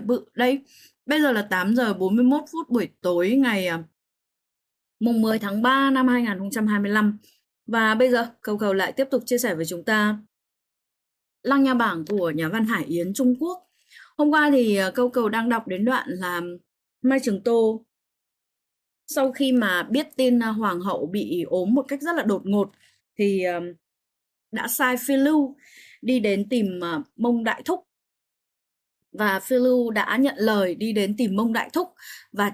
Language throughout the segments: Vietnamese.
bự đây. Bây giờ là 8 giờ 41 phút buổi tối ngày mùng 10 tháng 3 năm 2025. Và bây giờ Cầu Cầu lại tiếp tục chia sẻ với chúng ta Lăng Nha Bảng của nhà văn Hải Yến Trung Quốc. Hôm qua thì Cầu Cầu đang đọc đến đoạn là Mai Trường Tô sau khi mà biết tin hoàng hậu bị ốm một cách rất là đột ngột thì đã sai Phi Lưu đi đến tìm Mông Đại Thúc. Và Phi Lưu đã nhận lời đi đến tìm Mông Đại Thúc và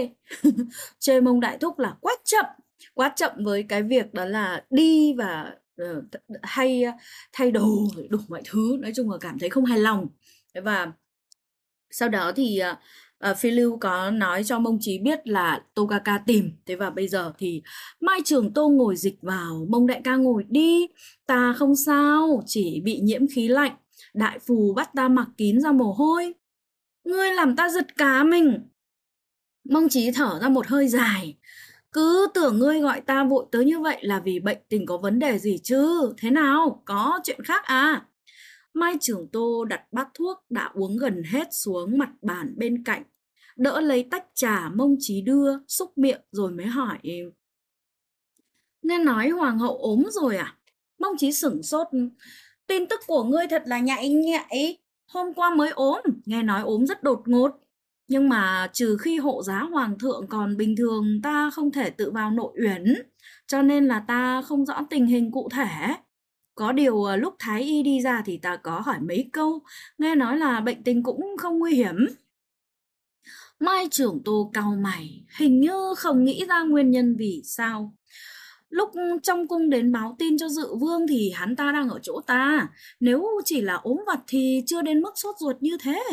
chê Mông Đại Thúc là quá chậm với cái việc đó là đi và hay thay đồ đủ mọi thứ, nói chung là cảm thấy không hài lòng. Và sau đó thì Phi Lưu có nói cho Mông Chí biết là Tô ca ca tìm. Thế và bây giờ thì Mai Trường Tô ngồi dịch vào, Mông đại ca ngồi đi, ta không sao, chỉ bị nhiễm khí lạnh, đại phù bắt ta mặc kín ra mồ hôi. Ngươi làm ta giật cả mình. Mông Chí thở ra một hơi dài. Cứ tưởng ngươi gọi ta vội tới như vậy là vì bệnh tình có vấn đề gì chứ? Thế nào? Có chuyện khác à? Mai Trường Tô đặt bát thuốc đã uống gần hết xuống mặt bàn bên cạnh, đỡ lấy tách trà Mông Chí đưa, xúc miệng rồi mới hỏi. Nghe nói hoàng hậu ốm rồi à? Mông Chí sửng sốt. Tin tức của ngươi thật là nhạy. Hôm qua mới ốm, nghe nói ốm rất đột ngột. Nhưng mà trừ khi hộ giá hoàng thượng, còn bình thường ta không thể tự vào nội uyển, cho nên là ta không rõ tình hình cụ thể. Có điều lúc Thái Y đi ra thì ta có hỏi mấy câu, nghe nói là bệnh tình cũng không nguy hiểm. Mai Trường Tô cau mày, hình như không nghĩ ra nguyên nhân vì sao. Lúc trong cung đến báo tin cho Dự Vương thì hắn ta đang ở chỗ ta, nếu chỉ là ốm vặt thì chưa đến mức sốt ruột như thế.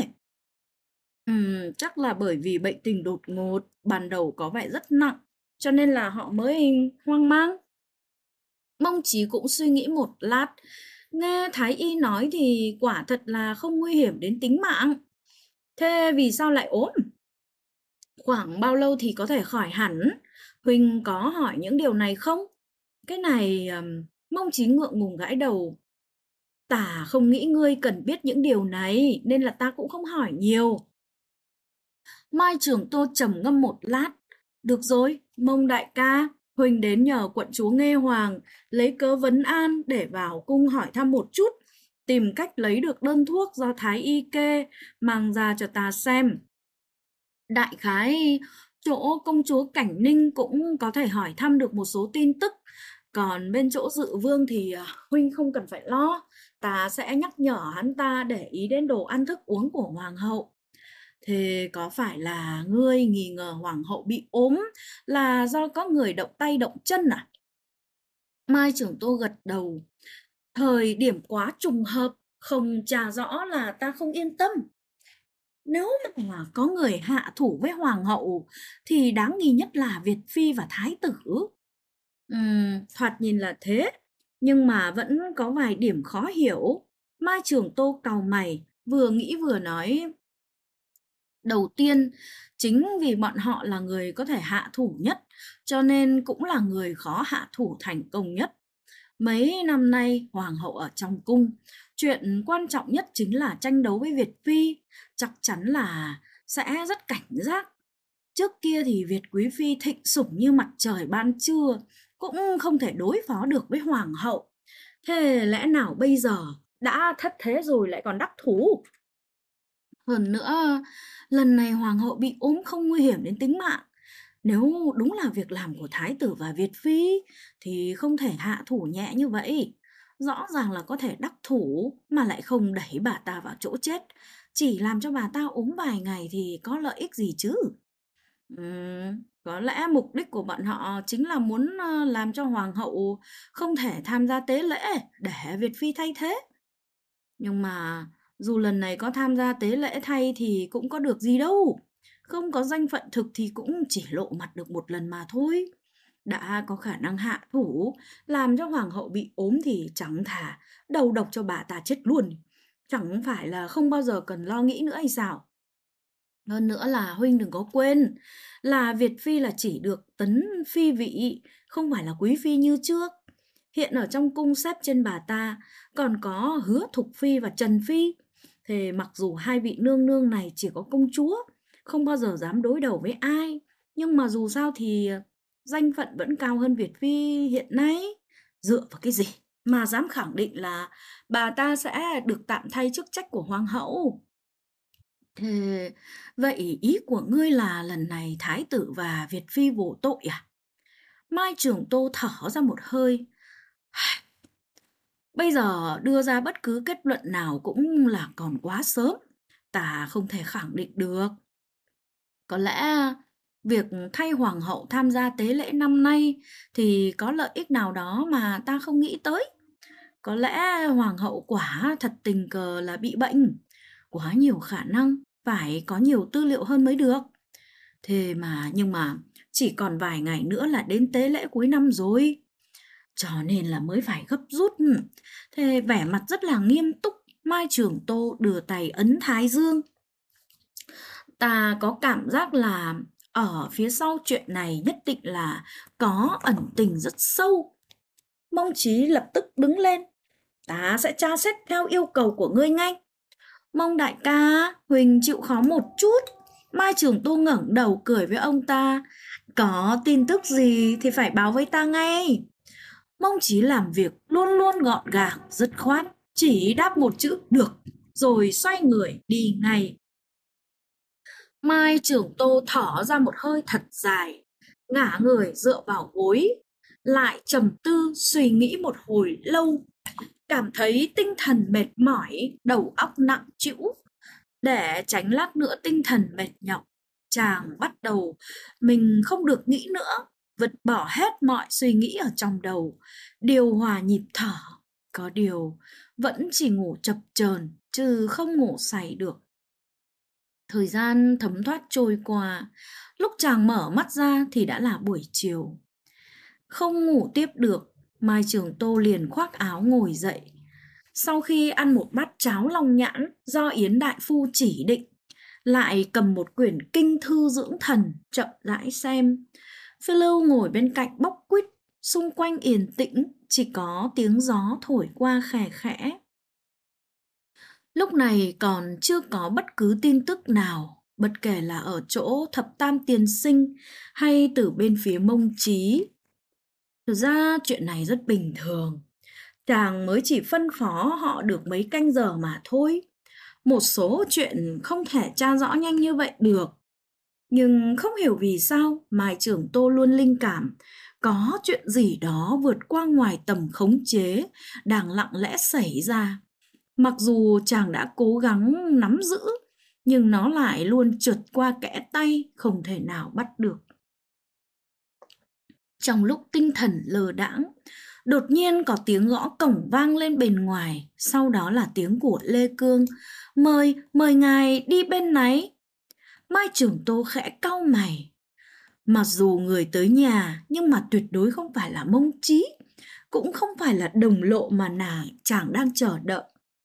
Chắc là bởi vì bệnh tình đột ngột, ban đầu có vẻ rất nặng, cho nên là họ mới hoang mang. Mông Chí cũng suy nghĩ một lát, nghe Thái Y nói thì quả thật là không nguy hiểm đến tính mạng. Thế vì sao lại ốm? Khoảng bao lâu thì có thể khỏi hẳn? Huynh có hỏi những điều này không? Cái này, Mông Chí ngượng ngùng gãi đầu. Ta không nghĩ ngươi cần biết những điều này, nên là ta cũng không hỏi nhiều. Mai Trường Tô trầm ngâm một lát. Được rồi, Mông đại ca, Huỳnh đến nhờ quận chúa Nghê Hoàng lấy cớ vấn an để vào cung hỏi thăm một chút, tìm cách lấy được đơn thuốc do Thái Y kê, mang ra cho ta xem. Đại khái, chỗ công chúa Cảnh Ninh cũng có thể hỏi thăm được một số tin tức, còn bên chỗ Dự Vương thì Huynh không cần phải lo, ta sẽ nhắc nhở hắn ta để ý đến đồ ăn thức uống của Hoàng hậu. Thế có phải là ngươi nghi ngờ hoàng hậu bị ốm là do có người động tay động chân à? Mai Trường Tô gật đầu. Thời điểm quá trùng hợp, không trả rõ là ta không yên tâm. Nếu mà có người hạ thủ với hoàng hậu thì đáng nghi nhất là Việt Phi và Thái tử. Thoạt nhìn là thế, nhưng mà vẫn có vài điểm khó hiểu. Mai Trường Tô cau mày, vừa nghĩ vừa nói. Đầu tiên, chính vì bọn họ là người có thể hạ thủ nhất, cho nên cũng là người khó hạ thủ thành công nhất. Mấy năm nay, hoàng hậu ở trong cung, chuyện quan trọng nhất chính là tranh đấu với Việt Phi, chắc chắn là sẽ rất cảnh giác. Trước kia thì Việt Quý Phi thịnh sủng như mặt trời ban trưa, cũng không thể đối phó được với hoàng hậu. Thế lẽ nào bây giờ đã thất thế rồi lại còn đắc thủ? Hơn nữa, lần này hoàng hậu bị ốm không nguy hiểm đến tính mạng. Nếu đúng là việc làm của Thái tử và Việt Phi thì không thể hạ thủ nhẹ như vậy. Rõ ràng là có thể đắc thủ mà lại không đẩy bà ta vào chỗ chết. Chỉ làm cho bà ta ốm vài ngày thì có lợi ích gì chứ? Có lẽ mục đích của bọn họ chính là muốn làm cho hoàng hậu không thể tham gia tế lễ để Việt Phi thay thế. Nhưng mà dù lần này có tham gia tế lễ thay thì cũng có được gì đâu. Không có danh phận thực thì cũng chỉ lộ mặt được một lần mà thôi. Đã có khả năng hạ thủ, làm cho hoàng hậu bị ốm thì chẳng thà đầu độc cho bà ta chết luôn. Chẳng phải là không bao giờ cần lo nghĩ nữa hay sao? Hơn nữa là Huynh đừng có quên là Việt Phi là chỉ được tấn phi vị, không phải là quý phi như trước. Hiện ở trong cung xếp trên bà ta còn có Hứa Thục Phi và Trần Phi. Thế mặc dù hai vị nương nương này chỉ có công chúa, không bao giờ dám đối đầu với ai, nhưng mà dù sao thì danh phận vẫn cao hơn Việt Phi hiện nay. Dựa vào cái gì mà dám khẳng định là bà ta sẽ được tạm thay chức trách của hoàng hậu? Thế vậy ý của ngươi là lần này Thái tử và Việt Phi vô tội à? Mai Trường Tô thở ra một hơi. Bây giờ đưa ra bất cứ kết luận nào cũng là còn quá sớm. Ta không thể khẳng định được. Có lẽ việc thay hoàng hậu tham gia tế lễ năm nay thì có lợi ích nào đó mà ta không nghĩ tới. Có lẽ hoàng hậu quả thật tình cờ là bị bệnh. Quá nhiều khả năng, phải có nhiều tư liệu hơn mới được. Nhưng mà chỉ còn vài ngày nữa là đến tế lễ cuối năm rồi. Cho nên là mới phải gấp rút. Thế vẻ mặt rất là nghiêm túc, Mai Trường Tô đưa tay ấn thái dương. Ta có cảm giác là ở phía sau chuyện này nhất định là có ẩn tình rất sâu. Mông Chí lập tức đứng lên. Ta sẽ tra xét theo yêu cầu của ngươi ngay. Mông đại ca, Huỳnh chịu khó một chút. Mai Trường Tô ngẩng đầu cười với ông ta. Có tin tức gì thì phải báo với ta ngay. Mông Chí làm việc luôn luôn gọn gàng, dứt khoát, chỉ đáp một chữ được, rồi xoay người đi ngay. Mai Trường Tô thở ra một hơi thật dài, ngả người dựa vào gối, lại trầm tư suy nghĩ một hồi lâu, cảm thấy tinh thần mệt mỏi, đầu óc nặng trĩu. Để tránh lát nữa tinh thần mệt nhọc, chàng bắt đầu mình không được nghĩ nữa, vứt bỏ hết mọi suy nghĩ ở trong đầu, điều hòa nhịp thở. Có điều vẫn chỉ ngủ chập chờn chứ không ngủ say được. Thời gian thấm thoát trôi qua, lúc chàng mở mắt ra thì đã là buổi chiều. Không ngủ tiếp được, Mai Trường Tô liền khoác áo ngồi dậy. Sau khi ăn một bát cháo long nhãn do Yến đại phu chỉ định, lại cầm một quyển kinh thư dưỡng thần chậm rãi xem. Phiêu Lưu ngồi bên cạnh bóc quýt, xung quanh yên tĩnh, chỉ có tiếng gió thổi qua khè khẽ. Lúc này còn chưa có bất cứ tin tức nào, bất kể là ở chỗ Thập Tam Tiên Sinh hay từ bên phía Mông Chí. Thực ra chuyện này rất bình thường. Chàng mới chỉ phân phó họ được mấy canh giờ mà thôi. Một số chuyện không thể tra rõ nhanh như vậy được. Nhưng không hiểu vì sao Mai Trường Tô luôn linh cảm có chuyện gì đó vượt qua ngoài tầm khống chế đang lặng lẽ xảy ra. Mặc dù chàng đã cố gắng nắm giữ, nhưng nó lại luôn trượt qua kẽ tay, không thể nào bắt được. Trong lúc tinh thần lờ đãng, đột nhiên có tiếng gõ cổng vang lên bên ngoài, sau đó là tiếng của Lê Cương. Mời ngài đi bên này. Mai Trường Tô khẽ cau mày. Mặc dù người tới nhà, nhưng mà tuyệt đối không phải là Mông Chí, cũng không phải là đồng lộ mà chàng đang chờ đợi.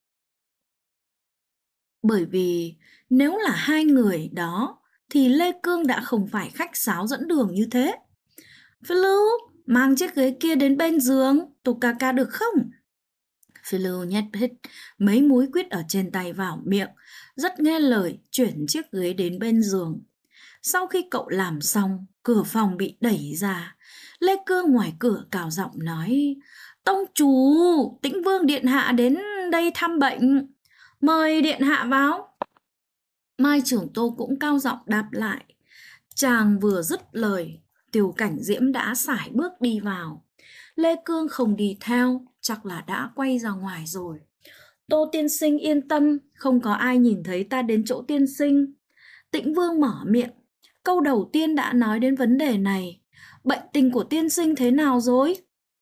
Bởi vì nếu là hai người đó thì Lê Cương đã không phải khách sáo dẫn đường như thế. Phiêu Lưu, mang chiếc ghế kia đến bên giường, Tô ca ca được không? Phiêu Lưu nhét hết mấy múi quýt ở trên tay vào miệng, rất nghe lời chuyển chiếc ghế đến bên giường. Sau khi cậu làm xong, cửa phòng bị đẩy ra. Lê Cương ngoài cửa cào giọng nói: Tông chủ, Tĩnh Vương điện hạ đến đây thăm bệnh, mời điện hạ vào. Mai Trường Tô cũng cao giọng đáp lại. Chàng vừa dứt lời, Tiêu Cảnh Diễm đã sải bước đi vào. Lê Cương không đi theo, chắc là đã quay ra ngoài rồi. Tô tiên sinh yên tâm, không có ai nhìn thấy ta đến chỗ tiên sinh. Tĩnh Vương mở miệng, câu đầu tiên đã nói đến vấn đề này. Bệnh tình của tiên sinh thế nào rồi?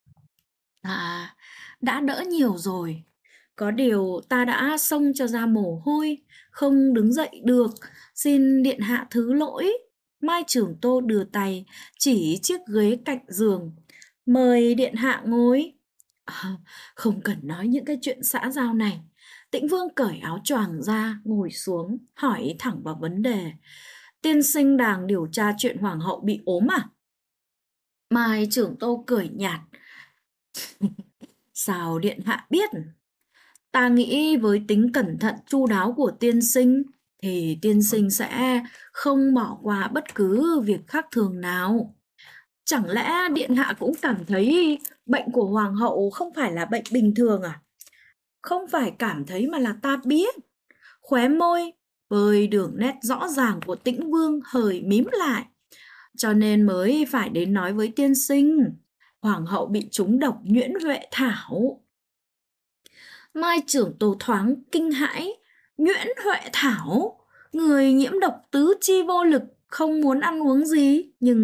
Đã đỡ nhiều rồi. Có điều ta đã xông cho ra mồ hôi, không đứng dậy được, xin điện hạ thứ lỗi. Mai Trường Tô đưa tay chỉ chiếc ghế cạnh giường. Mời điện hạ ngồi. Không cần nói những cái chuyện xã giao này. Tĩnh Vương cởi áo choàng ra, ngồi xuống, hỏi thẳng vào vấn đề. Tiên sinh đang điều tra chuyện hoàng hậu bị ốm à? Mai Trường Tô cười nhạt. Sao điện hạ biết? Ta nghĩ với tính cẩn thận chu đáo của tiên sinh thì tiên sinh sẽ không bỏ qua bất cứ việc khác thường nào. Chẳng lẽ điện hạ cũng cảm thấy bệnh của hoàng hậu không phải là bệnh bình thường à? Không phải cảm thấy mà là ta biết. Khóe môi với đường nét rõ ràng của Tĩnh Vương hơi mím lại, cho nên mới phải đến nói với tiên sinh. Hoàng hậu bị trúng độc nhuyễn huệ thảo. Mai Trưởng Tô thoáng kinh hãi. Nhuyễn huệ thảo? Người nhiễm độc tứ chi vô lực, không muốn ăn uống gì, nhưng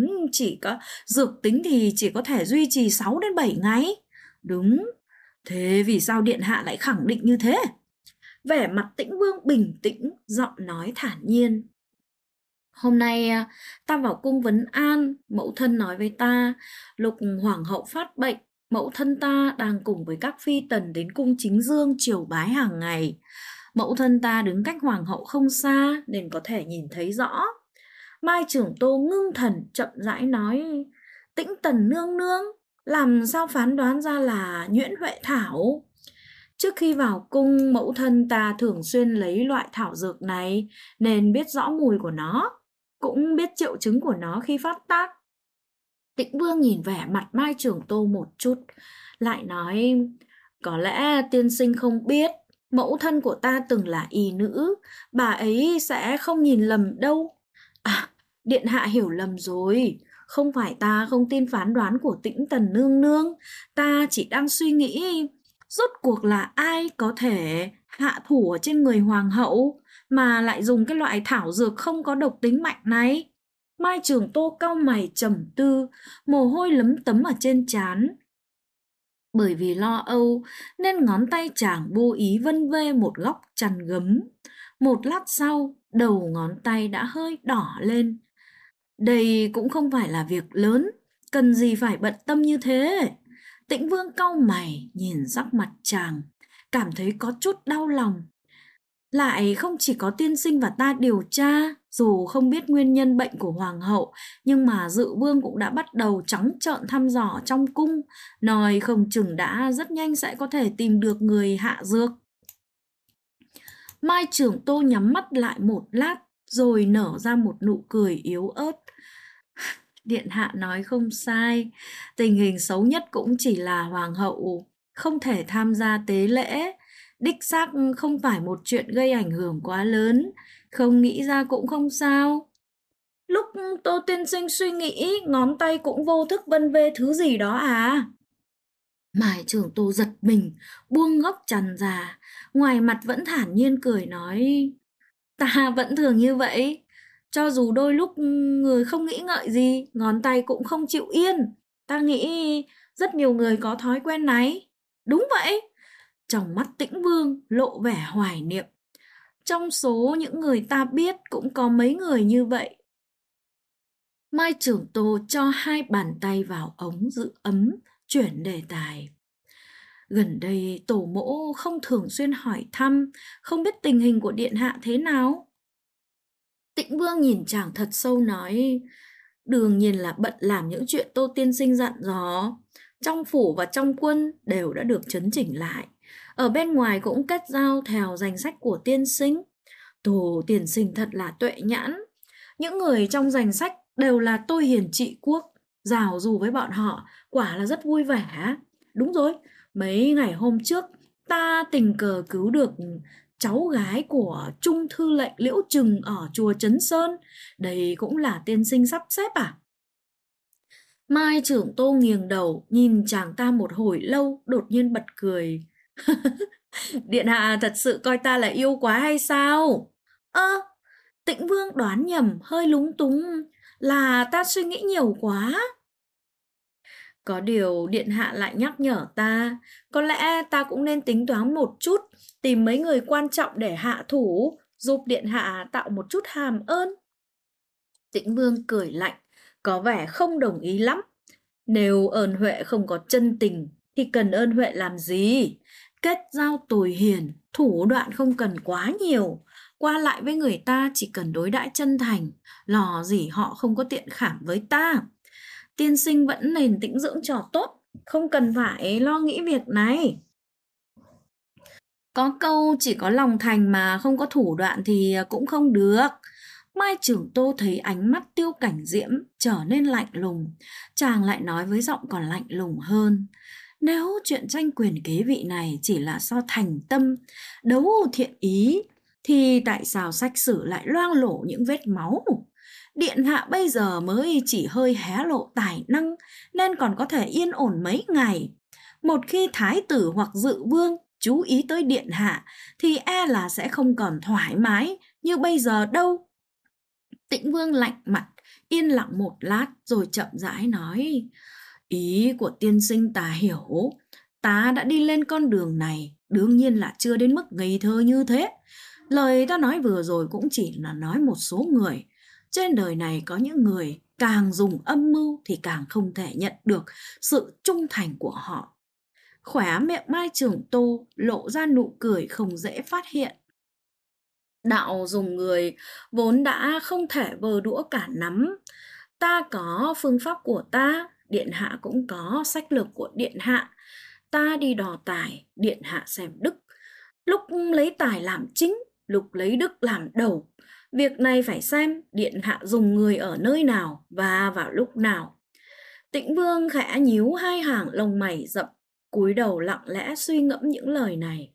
dược tính thì chỉ có thể duy trì 6 đến 7 ngày. Đúng, thế vì sao điện hạ lại khẳng định như thế? Vẻ mặt Tĩnh Vương bình tĩnh, giọng nói thản nhiên. Hôm nay ta vào cung vấn an, mẫu thân nói với ta, lúc hoàng hậu phát bệnh, mẫu thân ta đang cùng với các phi tần đến cung chính dương triều bái hàng ngày. Mẫu thân ta đứng cách hoàng hậu không xa nên có thể nhìn thấy rõ. Mai Trưởng Tô ngưng thần chậm rãi nói, Tĩnh tần nương nương, làm sao phán đoán ra là nhuyễn huệ thảo? Trước khi vào cung, mẫu thân ta thường xuyên lấy loại thảo dược này nên biết rõ mùi của nó, cũng biết triệu chứng của nó khi phát tác. Tĩnh Vương nhìn vẻ mặt Mai Trưởng Tô một chút, lại nói, có lẽ tiên sinh không biết, mẫu thân của ta từng là y nữ, bà ấy sẽ không nhìn lầm đâu. À, điện hạ hiểu lầm rồi, không phải ta không tin phán đoán của Tĩnh tần nương nương, ta chỉ đang suy nghĩ rốt cuộc là ai có thể hạ thủ ở trên người hoàng hậu mà lại dùng cái loại thảo dược không có độc tính mạnh này. Mai Trường Tô cau mày trầm tư, mồ hôi lấm tấm ở trên trán. Bởi vì lo âu nên ngón tay chàng vô ý vân vê một góc chăn gấm. Một lát sau, đầu ngón tay đã hơi đỏ lên. Đây cũng không phải là việc lớn, cần gì phải bận tâm như thế. Tĩnh Vương cau mày nhìn sắc mặt chàng, cảm thấy có chút đau lòng. Lại không chỉ có tiên sinh và ta điều tra, dù không biết nguyên nhân bệnh của hoàng hậu, nhưng mà Dự Vương cũng đã bắt đầu trắng trợn thăm dò trong cung, nói không chừng đã rất nhanh sẽ có thể tìm được người hạ dược. Mai Trưởng Tô nhắm mắt lại một lát, rồi nở ra một nụ cười yếu ớt. Điện hạ nói không sai, tình hình xấu nhất cũng chỉ là hoàng hậu không thể tham gia tế lễ. Đích xác không phải một chuyện gây ảnh hưởng quá lớn, không nghĩ ra cũng không sao. Lúc Tô tiên sinh suy nghĩ, ngón tay cũng vô thức vân vê thứ gì đó à? Mai Trưởng Tô giật mình, buông góc chăn ra, ngoài mặt vẫn thản nhiên cười nói, ta vẫn thường như vậy. Cho dù đôi lúc người không nghĩ ngợi gì, ngón tay cũng không chịu yên. Ta nghĩ rất nhiều người có thói quen này. Đúng vậy. Trong mắt Tĩnh Vương lộ vẻ hoài niệm. Trong số những người ta biết cũng có mấy người như vậy. Mai Trưởng Tô cho hai bàn tay vào ống giữ ấm, chuyển đề tài. Gần đây tổ mẫu không thường xuyên hỏi thăm, không biết tình hình của điện hạ thế nào. Tĩnh Vương nhìn chàng thật sâu nói, đương nhiên là bận làm những chuyện Tô tiên sinh dặn dò. Trong phủ và trong quân đều đã được chấn chỉnh lại. Ở bên ngoài cũng kết giao theo danh sách của tiên sinh. Tô tiên sinh thật là tuệ nhãn. Những người trong danh sách đều là tôi hiền trị quốc. Rào dù với bọn họ, quả là rất vui vẻ. Đúng rồi, mấy ngày hôm trước, ta tình cờ cứu được cháu gái của Trung thư lệnh Liễu Trừng ở chùa Trấn Sơn. Đây cũng là tiên sinh sắp xếp à? Mai Trưởng Tô nghiêng đầu, nhìn chàng ta một hồi lâu, đột nhiên bật cười. Điện hạ thật sự coi ta là yêu quá hay sao? Tĩnh Vương đoán nhầm, hơi lúng túng. Là ta suy nghĩ nhiều quá. Có điều điện hạ lại nhắc nhở ta, có lẽ ta cũng nên tính toán một chút, tìm mấy người quan trọng để hạ thủ, giúp điện hạ tạo một chút hàm ơn. Tĩnh Vương cười lạnh, có vẻ không đồng ý lắm. Nếu ơn huệ không có chân tình, thì cần ơn huệ làm gì? Kết giao tồi hiền, thủ đoạn không cần quá nhiều. Qua lại với người ta chỉ cần đối đãi chân thành, lò gì họ không có tiện khảm với ta. Tiên sinh vẫn nên tĩnh dưỡng cho tốt, không cần phải lo nghĩ việc này. Có câu chỉ có lòng thành mà không có thủ đoạn thì cũng không được. Mai Trưởng Tô thấy ánh mắt Tiêu Cảnh Diễm trở nên lạnh lùng, chàng lại nói với giọng còn lạnh lùng hơn. Nếu chuyện tranh quyền kế vị này chỉ là do thành tâm, đấu thiện ý, thì tại sao sách sử lại loang lổ những vết máu? Điện hạ bây giờ mới chỉ hơi hé lộ tài năng, nên còn có thể yên ổn mấy ngày. Một khi thái tử hoặc dự vương chú ý tới điện hạ, thì e là sẽ không còn thoải mái như bây giờ đâu. Tĩnh Vương lạnh mặt, yên lặng một lát rồi chậm rãi nói. Ý của tiên sinh ta hiểu, ta đã đi lên con đường này, đương nhiên là chưa đến mức ngây thơ như thế. Lời ta nói vừa rồi cũng chỉ là nói một số người. Trên đời này có những người càng dùng âm mưu thì càng không thể nhận được sự trung thành của họ. Khóe miệng Mai Trưởng Tô lộ ra nụ cười không dễ phát hiện. Đạo dùng người vốn đã không thể vơ đũa cả nắm. Ta có phương pháp của ta, điện hạ cũng có sách lược của điện hạ. Ta đi đò tài, điện hạ xem đức. Lúc lấy tài làm chính, lúc lấy đức làm đầu. Việc này phải xem điện hạ dùng người ở nơi nào và vào lúc nào. Tĩnh Vương khẽ nhíu hai hàng lông mày rậm, cúi đầu lặng lẽ suy ngẫm những lời này.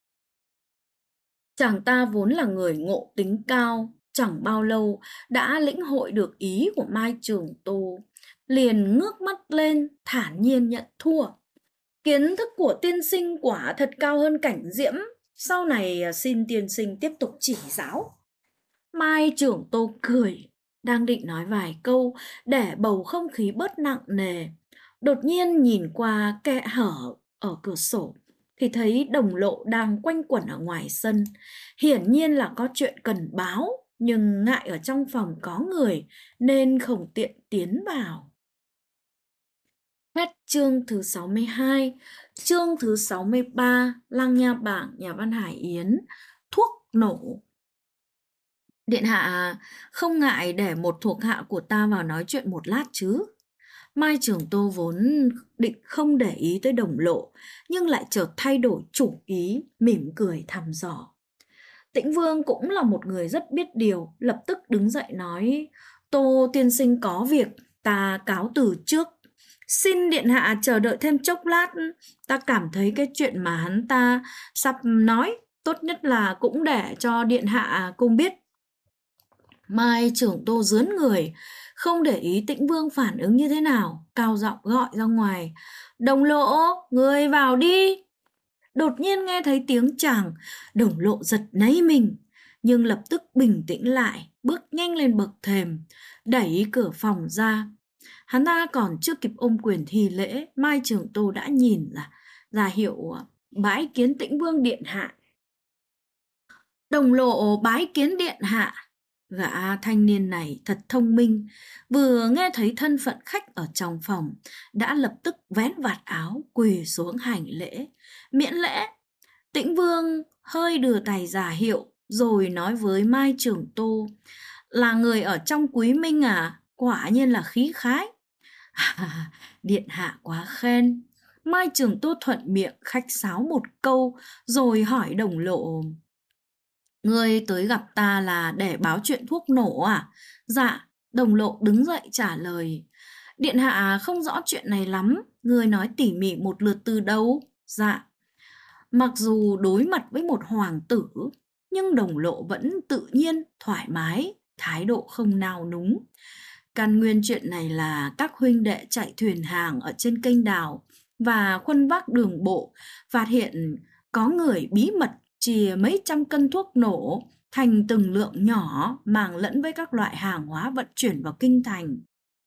Chàng ta vốn là người ngộ tính cao, chẳng bao lâu đã lĩnh hội được ý của Mai Trường Tô, liền ngước mắt lên thản nhiên nhận thua. Kiến thức của tiên sinh quả thật cao hơn Cảnh Diễm, sau này xin tiên sinh tiếp tục chỉ giáo. Mai Trưởng Tô cười, đang định nói vài câu để bầu không khí bớt nặng nề. Đột nhiên nhìn qua kẽ hở ở cửa sổ thì thấy Đồng Lộ đang quanh quẩn ở ngoài sân. Hiển nhiên là có chuyện cần báo, nhưng ngại ở trong phòng có người nên không tiện tiến vào. Hết chương thứ 62, chương thứ 63, Lăng Nha Bảng nhà văn Hải Yến, thuốc nổ. Điện hạ không ngại để một thuộc hạ của ta vào nói chuyện một lát chứ? Mai Trường Tô vốn định không để ý tới Đồng Lộ, nhưng lại chợt thay đổi chủ ý, mỉm cười thăm dò. Tĩnh Vương cũng là một người rất biết điều, lập tức đứng dậy nói, Tô tiên sinh có việc, ta cáo từ trước. Xin điện hạ chờ đợi thêm chốc lát, ta cảm thấy cái chuyện mà hắn ta sắp nói, tốt nhất là cũng để cho điện hạ cùng biết. Mai Trưởng Tô rướn người, không để ý Tĩnh Vương phản ứng như thế nào, cao giọng gọi ra ngoài. Đồng Lộ, người vào đi. Đột nhiên nghe thấy tiếng chàng, Đồng Lộ giật nảy mình, nhưng lập tức bình tĩnh lại, bước nhanh lên bậc thềm, đẩy cửa phòng ra. Hắn ta còn chưa kịp ôm quyền thi lễ, Mai Trường Tô đã nhìn ra hiệu bái kiến Tĩnh Vương điện hạ. Đồng Lộ bái kiến điện hạ. Gã thanh niên này thật thông minh, vừa nghe thấy thân phận khách ở trong phòng, đã lập tức vén vạt áo quỳ xuống hành lễ, miễn lễ. Tĩnh Vương hơi đưa tay giả hiệu, rồi nói với Mai Trường Tô, là người ở trong Quý Minh à, quả nhiên là khí khái. Điện hạ quá khen. Mai Trường Tô thuận miệng khách sáo một câu, rồi hỏi Đồng Lộ, ngươi tới gặp ta là để báo chuyện thuốc nổ à? Dạ, Đồng Lộ đứng dậy trả lời. Điện hạ không rõ chuyện này lắm, ngươi nói tỉ mỉ một lượt từ đâu? Dạ. Mặc dù đối mặt với một hoàng tử, nhưng Đồng Lộ vẫn tự nhiên, thoải mái, thái độ không nao núng. Căn nguyên chuyện này là các huynh đệ chạy thuyền hàng ở trên kênh đào và khuân vác đường bộ phát hiện có người bí mật chia mấy trăm cân thuốc nổ thành từng lượng nhỏ mang lẫn với các loại hàng hóa vận chuyển vào kinh thành.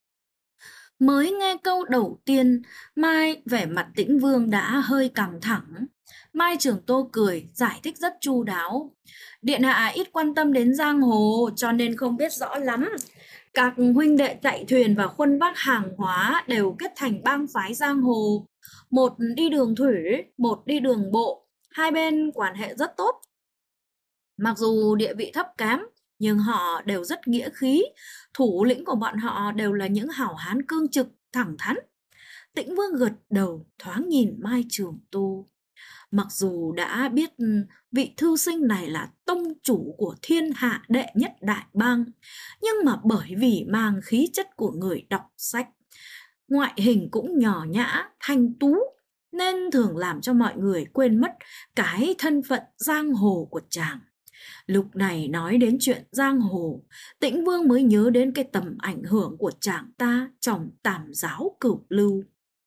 Mới nghe câu đầu tiên, Mai vẻ mặt Tĩnh Vương đã hơi căng thẳng. Mai Trường Tô cười, giải thích rất chu đáo. Điện hạ ít quan tâm đến giang hồ cho nên không biết rõ lắm. Các huynh đệ chạy thuyền và khuân vác hàng hóa đều kết thành bang phái giang hồ. Một đi đường thủy, một đi đường bộ. Hai bên quan hệ rất tốt. Mặc dù địa vị thấp kém, nhưng họ đều rất nghĩa khí. Thủ lĩnh của bọn họ đều là những hảo hán cương trực, thẳng thắn. Tĩnh Vương gật đầu, thoáng nhìn Mai Trường Tô. Mặc dù đã biết vị thư sinh này là tông chủ của thiên hạ đệ nhất đại bang, nhưng mà bởi vì mang khí chất của người đọc sách, ngoại hình cũng nhỏ nhã, thanh tú, nên thường làm cho mọi người quên mất cái thân phận giang hồ của chàng. Lúc này nói đến chuyện giang hồ, Tĩnh Vương mới nhớ đến cái tầm ảnh hưởng của chàng ta trong Tam giáo cửu lưu.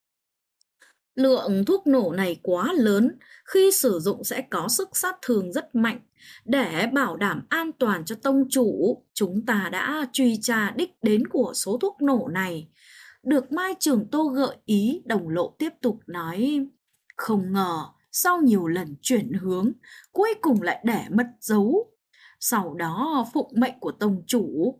Lượng thuốc nổ này quá lớn, khi sử dụng sẽ có sức sát thương rất mạnh. Để bảo đảm an toàn cho tông chủ, chúng ta đã truy tra đích đến của số thuốc nổ này. Được Mai Trường Tô gợi ý, Đồng Lộ tiếp tục nói, không ngờ sau nhiều lần chuyển hướng, cuối cùng lại để mất dấu. Sau đó phụng mệnh của tông chủ,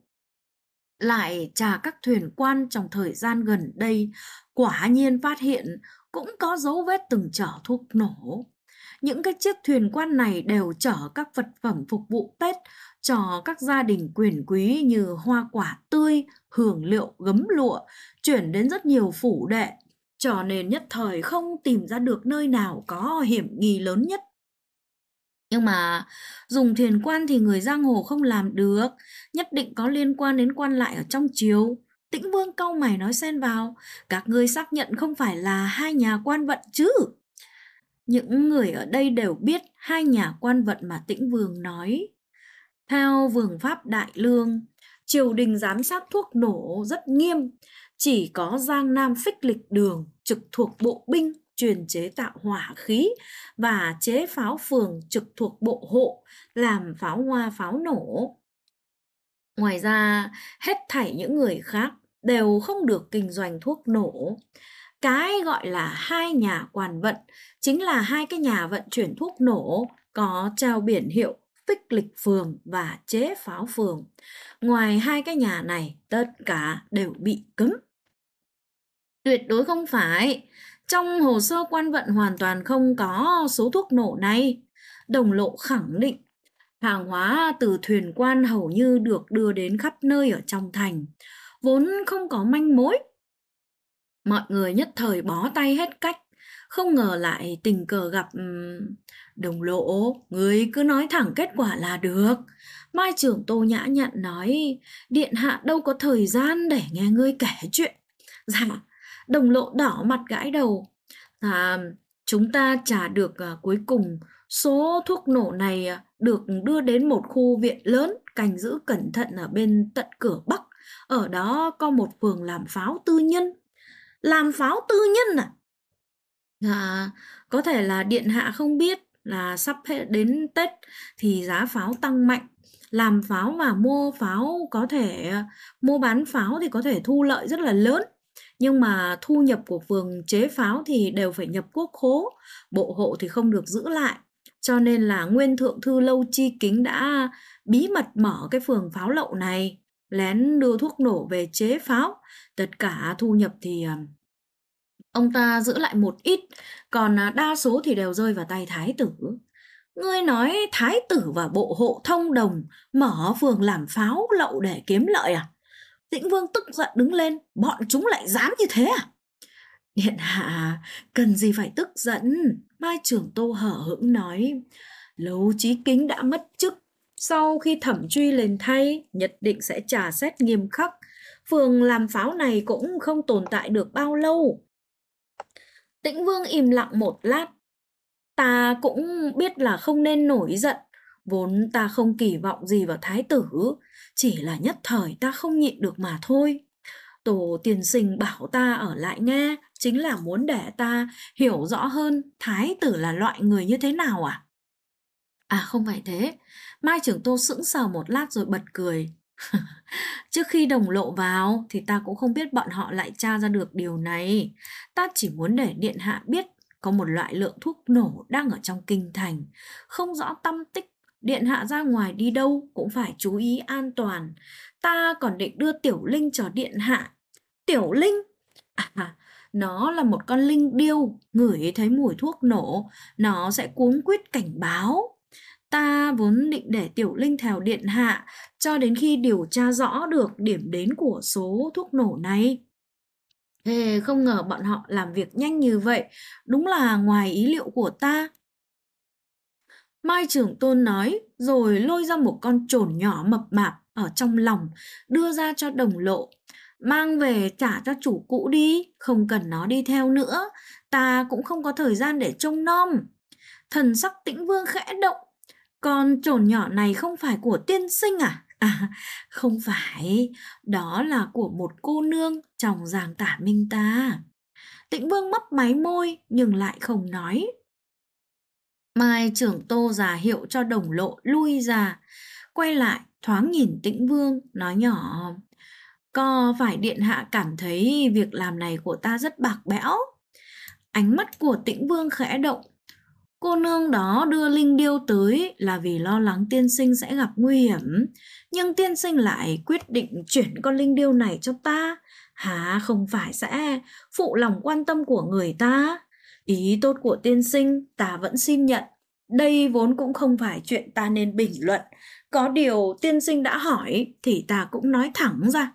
lại tra các thuyền quan trong thời gian gần đây, quả nhiên phát hiện cũng có dấu vết từng chở thuốc nổ. Những cái chiếc thuyền quan này đều chở các vật phẩm phục vụ Tết cho các gia đình quyền quý như hoa quả tươi, hương liệu, gấm lụa, chuyển đến rất nhiều phủ đệ, cho nên nhất thời không tìm ra được nơi nào có hiểm nghi lớn nhất. Nhưng mà dùng thuyền quan thì người giang hồ không làm được, nhất định có liên quan đến quan lại ở trong triều. Tĩnh Vương cau mày nói xen vào, các ngươi xác nhận không phải là hai nhà quan vận chứ? Những người ở đây đều biết hai nhà quan vận mà Tĩnh Vương nói. Theo Vương pháp Đại Lương, triều đình giám sát thuốc nổ rất nghiêm, chỉ có Giang Nam Phích Lịch Đường trực thuộc bộ binh chuyên chế tạo hỏa khí và chế pháo phường trực thuộc bộ hộ làm pháo hoa pháo nổ. Ngoài ra, hết thảy những người khác đều không được kinh doanh thuốc nổ. Cái gọi là hai nhà quản vận chính là hai cái nhà vận chuyển thuốc nổ có treo biển hiệu Phích Lịch Phường và chế pháo phường. Ngoài hai cái nhà này, tất cả đều bị cấm. Tuyệt đối không phải. Trong hồ sơ quan vận hoàn toàn không có số thuốc nổ này. Đồng Lộ khẳng định, hàng hóa từ thuyền quan hầu như được đưa đến khắp nơi ở trong thành, vốn không có manh mối. Mọi người nhất thời bó tay hết cách, không ngờ lại tình cờ gặp... Đồng Lộ, người cứ nói thẳng kết quả là được. Mai Trường Tô nhã nhặn nói, điện hạ đâu có thời gian để nghe ngươi kể chuyện. Dạ, Đồng Lộ đỏ mặt gãi đầu. Chúng ta trả được cuối cùng số thuốc nổ này được đưa đến một khu viện lớn canh giữ cẩn thận ở bên tận cửa Bắc. Ở đó có một phường làm pháo tư nhân. Làm pháo tư nhân à? Có thể là điện hạ không biết là sắp đến Tết thì giá pháo tăng mạnh. Làm pháo và mua bán pháo thì có thể thu lợi rất là lớn. Nhưng mà thu nhập của phường chế pháo thì đều phải nhập quốc khố, bộ hộ thì không được giữ lại. Cho nên là Nguyên Thượng Thư Lâu Chi Kính đã bí mật mở cái phường pháo lậu này, lén đưa thuốc nổ về chế pháo. Tất cả thu nhập thì ông ta giữ lại một ít, còn đa số thì đều rơi vào tay thái tử. Ngươi nói thái tử và bộ hộ thông đồng mở phường làm pháo lậu để kiếm lợi à? Tĩnh Vương tức giận đứng lên, bọn chúng lại dám như thế à? Điện hạ, cần gì phải tức giận? Mai Trường Tô hở hững nói, Lâu Chí Kính đã mất chức, sau khi thẩm truy lên thay, nhất định sẽ trả xét nghiêm khắc. Phường làm pháo này cũng không tồn tại được bao lâu. Tĩnh Vương im lặng một lát. Ta cũng biết là không nên nổi giận, vốn ta không kỳ vọng gì vào thái tử, chỉ là nhất thời ta không nhịn được mà thôi. Tổ tiên sinh bảo ta ở lại nghe, chính là muốn để ta hiểu rõ hơn thái tử là loại người như thế nào à? À không phải thế. Mai Trường Tô sững sờ một lát rồi bật cười. Trước khi Đồng Lộ vào thì ta cũng không biết bọn họ lại tra ra được điều này. Ta chỉ muốn để điện hạ biết có một loại lượng thuốc nổ đang ở trong kinh thành, không rõ tăm tích. Điện hạ ra ngoài đi đâu cũng phải chú ý an toàn. Ta còn định đưa Tiểu Linh cho điện hạ. Tiểu Linh? À, nó là một con linh điêu, ngửi thấy mùi thuốc nổ, nó sẽ cuống quýt cảnh báo. Ta vốn định để Tiểu Linh theo điện hạ cho đến khi điều tra rõ được điểm đến của số thuốc nổ này. Thế không ngờ bọn họ làm việc nhanh như vậy, đúng là ngoài ý liệu của ta. Mai Trưởng Tôn nói, rồi lôi ra một con chồn nhỏ mập mạp ở trong lòng, đưa ra cho Đồng Lộ. Mang về trả cho chủ cũ đi, không cần nó đi theo nữa, ta cũng không có thời gian để trông nom. Thần sắc Tĩnh Vương khẽ động. Con chồn nhỏ này không phải của tiên sinh à? À, không phải, đó là của một cô nương trong Giang Tả Minh ta. Tĩnh Vương mấp máy môi nhưng lại không nói. Mai Trưởng Tô ra hiệu cho Đồng Lộ lui ra, quay lại thoáng nhìn Tĩnh Vương, nói nhỏ: có phải điện hạ cảm thấy việc làm này của ta rất bạc bẽo? Ánh mắt của Tĩnh Vương khẽ động. Cô nương đó đưa linh điêu tới là vì lo lắng tiên sinh sẽ gặp nguy hiểm, nhưng tiên sinh lại quyết định chuyển con linh điêu này cho ta. Hả, không phải sẽ phụ lòng quan tâm của người ta? Ý tốt của tiên sinh ta vẫn xin nhận. Đây vốn cũng không phải chuyện ta nên bình luận. Có điều tiên sinh đã hỏi thì ta cũng nói thẳng ra.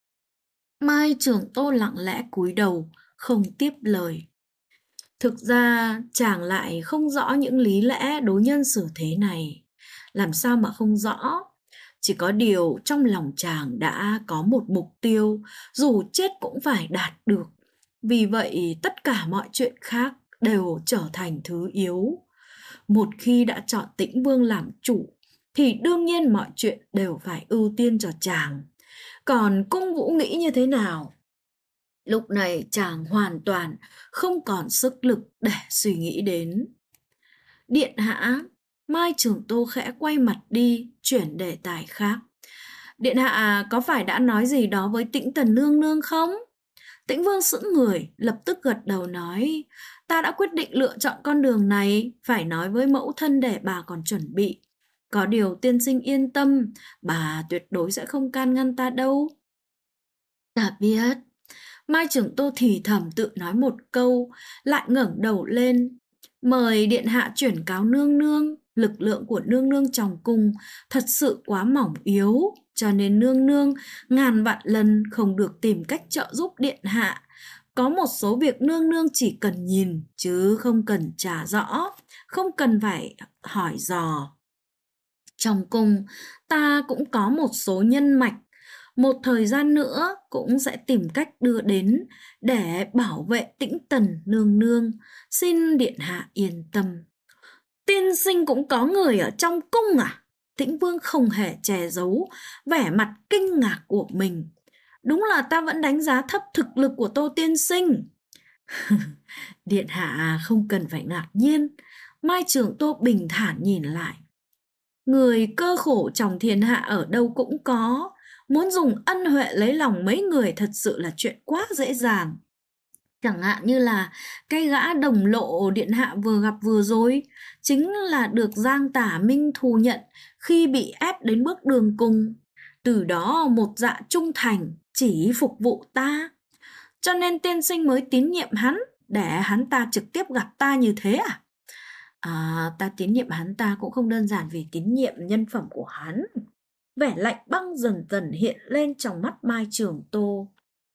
Mai Trưởng Tô lặng lẽ cúi đầu, không tiếp lời. Thực ra chàng lại không rõ những lý lẽ đối nhân xử thế này. Làm sao mà không rõ? Chỉ có điều trong lòng chàng đã có một mục tiêu, dù chết cũng phải đạt được. Vì vậy tất cả mọi chuyện khác đều trở thành thứ yếu. Một khi đã chọn Tĩnh Vương làm chủ, thì đương nhiên mọi chuyện đều phải ưu tiên cho chàng. Còn Cung Vũ nghĩ như thế nào? Lúc này chàng hoàn toàn không còn sức lực để suy nghĩ đến. Điện hạ, Mai Trưởng Tô khẽ quay mặt đi, chuyển đề tài khác. Điện hạ có phải đã nói gì đó với Tĩnh Tần nương nương không? Tĩnh Vương sững người, lập tức gật đầu nói, ta đã quyết định lựa chọn con đường này, phải nói với mẫu thân để bà còn chuẩn bị. Có điều tiên sinh yên tâm, bà tuyệt đối sẽ không can ngăn ta đâu. Ta biết. Mai Trưởng Tô thì thầm tự nói một câu, lại ngẩng đầu lên. Mời điện hạ chuyển cáo nương nương, lực lượng của nương nương trong cung thật sự quá mỏng yếu, cho nên nương nương ngàn vạn lần không được tìm cách trợ giúp điện hạ. Có một số việc nương nương chỉ cần nhìn, chứ không cần trả rõ, không cần phải hỏi dò. Trong cung, ta cũng có một số nhân mạch, một thời gian nữa cũng sẽ tìm cách đưa đến để bảo vệ Tĩnh Tần nương nương. Xin điện hạ yên tâm. Tiên sinh cũng có người ở trong cung à? Tĩnh Vương không hề che giấu vẻ mặt kinh ngạc của mình. Đúng là ta vẫn đánh giá thấp thực lực của Tô tiên sinh. Điện hạ không cần phải ngạc nhiên. Mai Trưởng Tô bình thản nhìn lại. Người cơ khổ trong thiên hạ ở đâu cũng có. Muốn dùng ân huệ lấy lòng mấy người thật sự là chuyện quá dễ dàng. Chẳng hạn như là cái gã Đồng Lộ điện hạ vừa gặp vừa rồi, chính là được Giang Tả Minh thù nhận khi bị ép đến bước đường cùng. Từ đó một dạ trung thành, chỉ phục vụ ta. Cho nên tiên sinh mới tín nhiệm hắn, để hắn ta trực tiếp gặp ta như thế à? À, ta tín nhiệm hắn ta cũng không đơn giản vì tín nhiệm nhân phẩm của hắn. Vẻ lạnh băng dần dần hiện lên trong mắt Mai Trưởng Tô.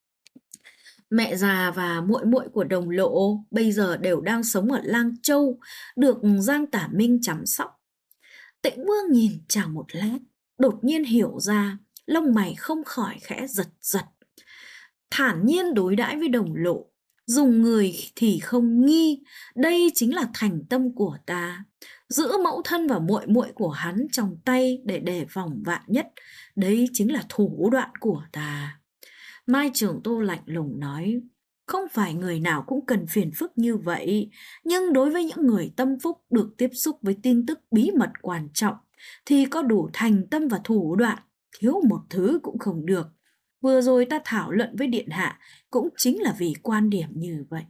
Mẹ già và muội muội của Đồng Lộ bây giờ đều đang sống ở Lang Châu, được Giang Tả Minh chăm sóc. Tĩnh Vương nhìn chàng một lát, đột nhiên hiểu ra, lông mày không khỏi khẽ giật giật. Thản nhiên đối đãi với Đồng Lộ, dùng người thì không nghi, đây chính là thành tâm của ta. Giữ mẫu thân và muội muội của hắn trong tay để đề phòng vạn nhất, đấy chính là thủ đoạn của ta. Mai Trưởng Tô lạnh lùng nói, không phải người nào cũng cần phiền phức như vậy, nhưng đối với những người tâm phúc được tiếp xúc với tin tức bí mật quan trọng, thì có đủ thành tâm và thủ đoạn, thiếu một thứ cũng không được. Vừa rồi ta thảo luận với điện hạ cũng chính là vì quan điểm như vậy.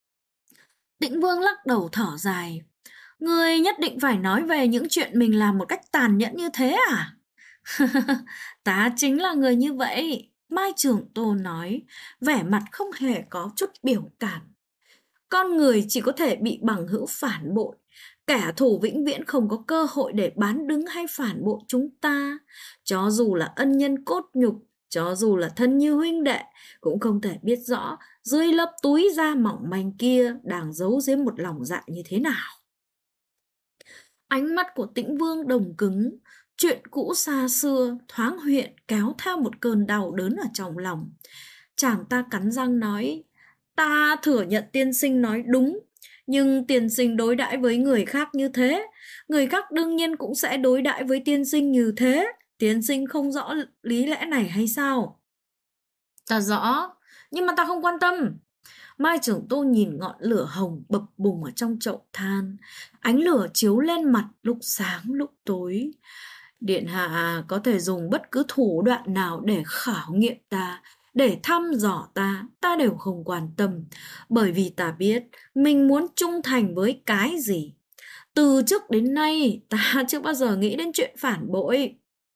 Tĩnh Vương lắc đầu thở dài, ngươi nhất định phải nói về những chuyện mình làm một cách tàn nhẫn như thế à? Ta chính là người như vậy. Mai Trưởng Tô nói, vẻ mặt không hề có chút biểu cảm. Con người chỉ có thể bị bằng hữu phản bội. Kẻ thù vĩnh viễn không có cơ hội để bán đứng hay phản bội chúng ta. Cho dù là ân nhân cốt nhục, cho dù là thân như huynh đệ, cũng không thể biết rõ dưới lớp túi da mỏng manh kia đang giấu giếm một lòng dạ như thế nào. Ánh mắt của Tĩnh Vương đồng cứng, chuyện cũ xa xưa thoáng hiện kéo theo một cơn đau đớn ở trong lòng. Chàng ta cắn răng nói, ta thừa nhận tiên sinh nói đúng, nhưng tiên sinh đối đãi với người khác như thế, người khác đương nhiên cũng sẽ đối đãi với tiên sinh như thế. Tiên sinh không rõ lý lẽ này hay sao? Ta rõ, nhưng mà ta không quan tâm. Mai Trưởng Tô nhìn ngọn lửa hồng bập bùng ở trong chậu than. Ánh lửa chiếu lên mặt lúc sáng lúc tối. Điện hạ có thể dùng bất cứ thủ đoạn nào để khảo nghiệm ta, để thăm dò ta đều không quan tâm. Bởi vì ta biết mình muốn trung thành với cái gì. Từ trước đến nay ta chưa bao giờ nghĩ đến chuyện phản bội.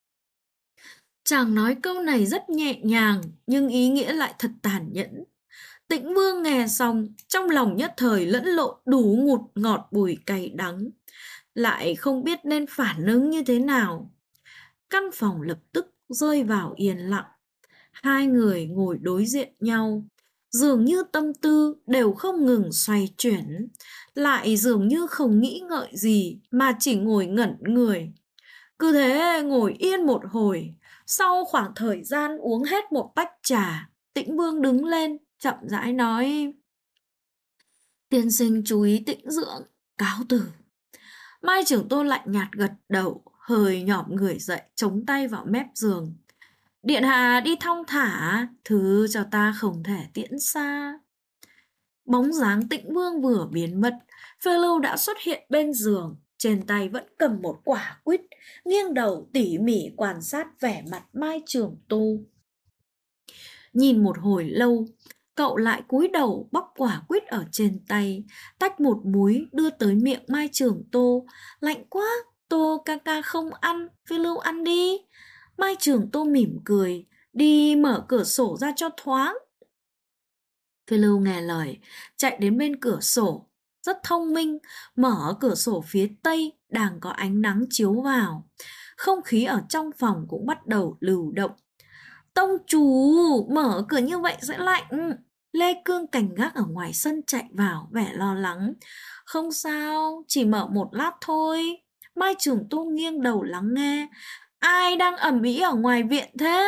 Chàng nói câu này rất nhẹ nhàng, nhưng ý nghĩa lại thật tàn nhẫn. Tĩnh Vương nghe xong, trong lòng nhất thời lẫn lộn đủ ngụt ngọt bùi cay đắng, lại không biết nên phản ứng như thế nào. Căn phòng lập tức rơi vào yên lặng. Hai người ngồi đối diện nhau, dường như tâm tư đều không ngừng xoay chuyển, lại dường như không nghĩ ngợi gì mà chỉ ngồi ngẩn người. Cứ thế ngồi yên một hồi, sau khoảng thời gian uống hết một tách trà, Tĩnh Vương đứng lên, chậm rãi nói, tiên sinh chú ý tĩnh dưỡng, cáo từ. Mai Trưởng Tôn lạnh nhạt gật đầu, hơi nhỏm người dậy, chống tay vào mép giường. Điện hạ đi thong thả, thứ cho ta không thể tiễn xa. Bóng dáng Tĩnh Vương vừa biến mất, Phê Lưu đã xuất hiện bên giường, trên tay vẫn cầm một quả quýt, nghiêng đầu tỉ mỉ quan sát vẻ mặt Mai Trưởng Tôn. Nhìn một hồi lâu, cậu lại cúi đầu bóc quả quýt ở trên tay, tách một múi đưa tới miệng Mai Trưởng Tô. Lạnh quá, Tô ca ca không ăn, Phi Lưu ăn đi. Mai Trưởng Tô mỉm cười, đi mở cửa sổ ra cho thoáng. Phi Lưu nghe lời, chạy đến bên cửa sổ, rất thông minh, mở cửa sổ phía tây đang có ánh nắng chiếu vào. Không khí ở trong phòng cũng bắt đầu lưu động. Tông chủ, mở cửa như vậy sẽ lạnh. Lê Cương cảnh gác ở ngoài sân chạy vào, vẻ lo lắng. Không sao, chỉ mở một lát thôi. Mai Trưởng Tô nghiêng đầu lắng nghe. Ai đang ầm ĩ ở ngoài viện thế?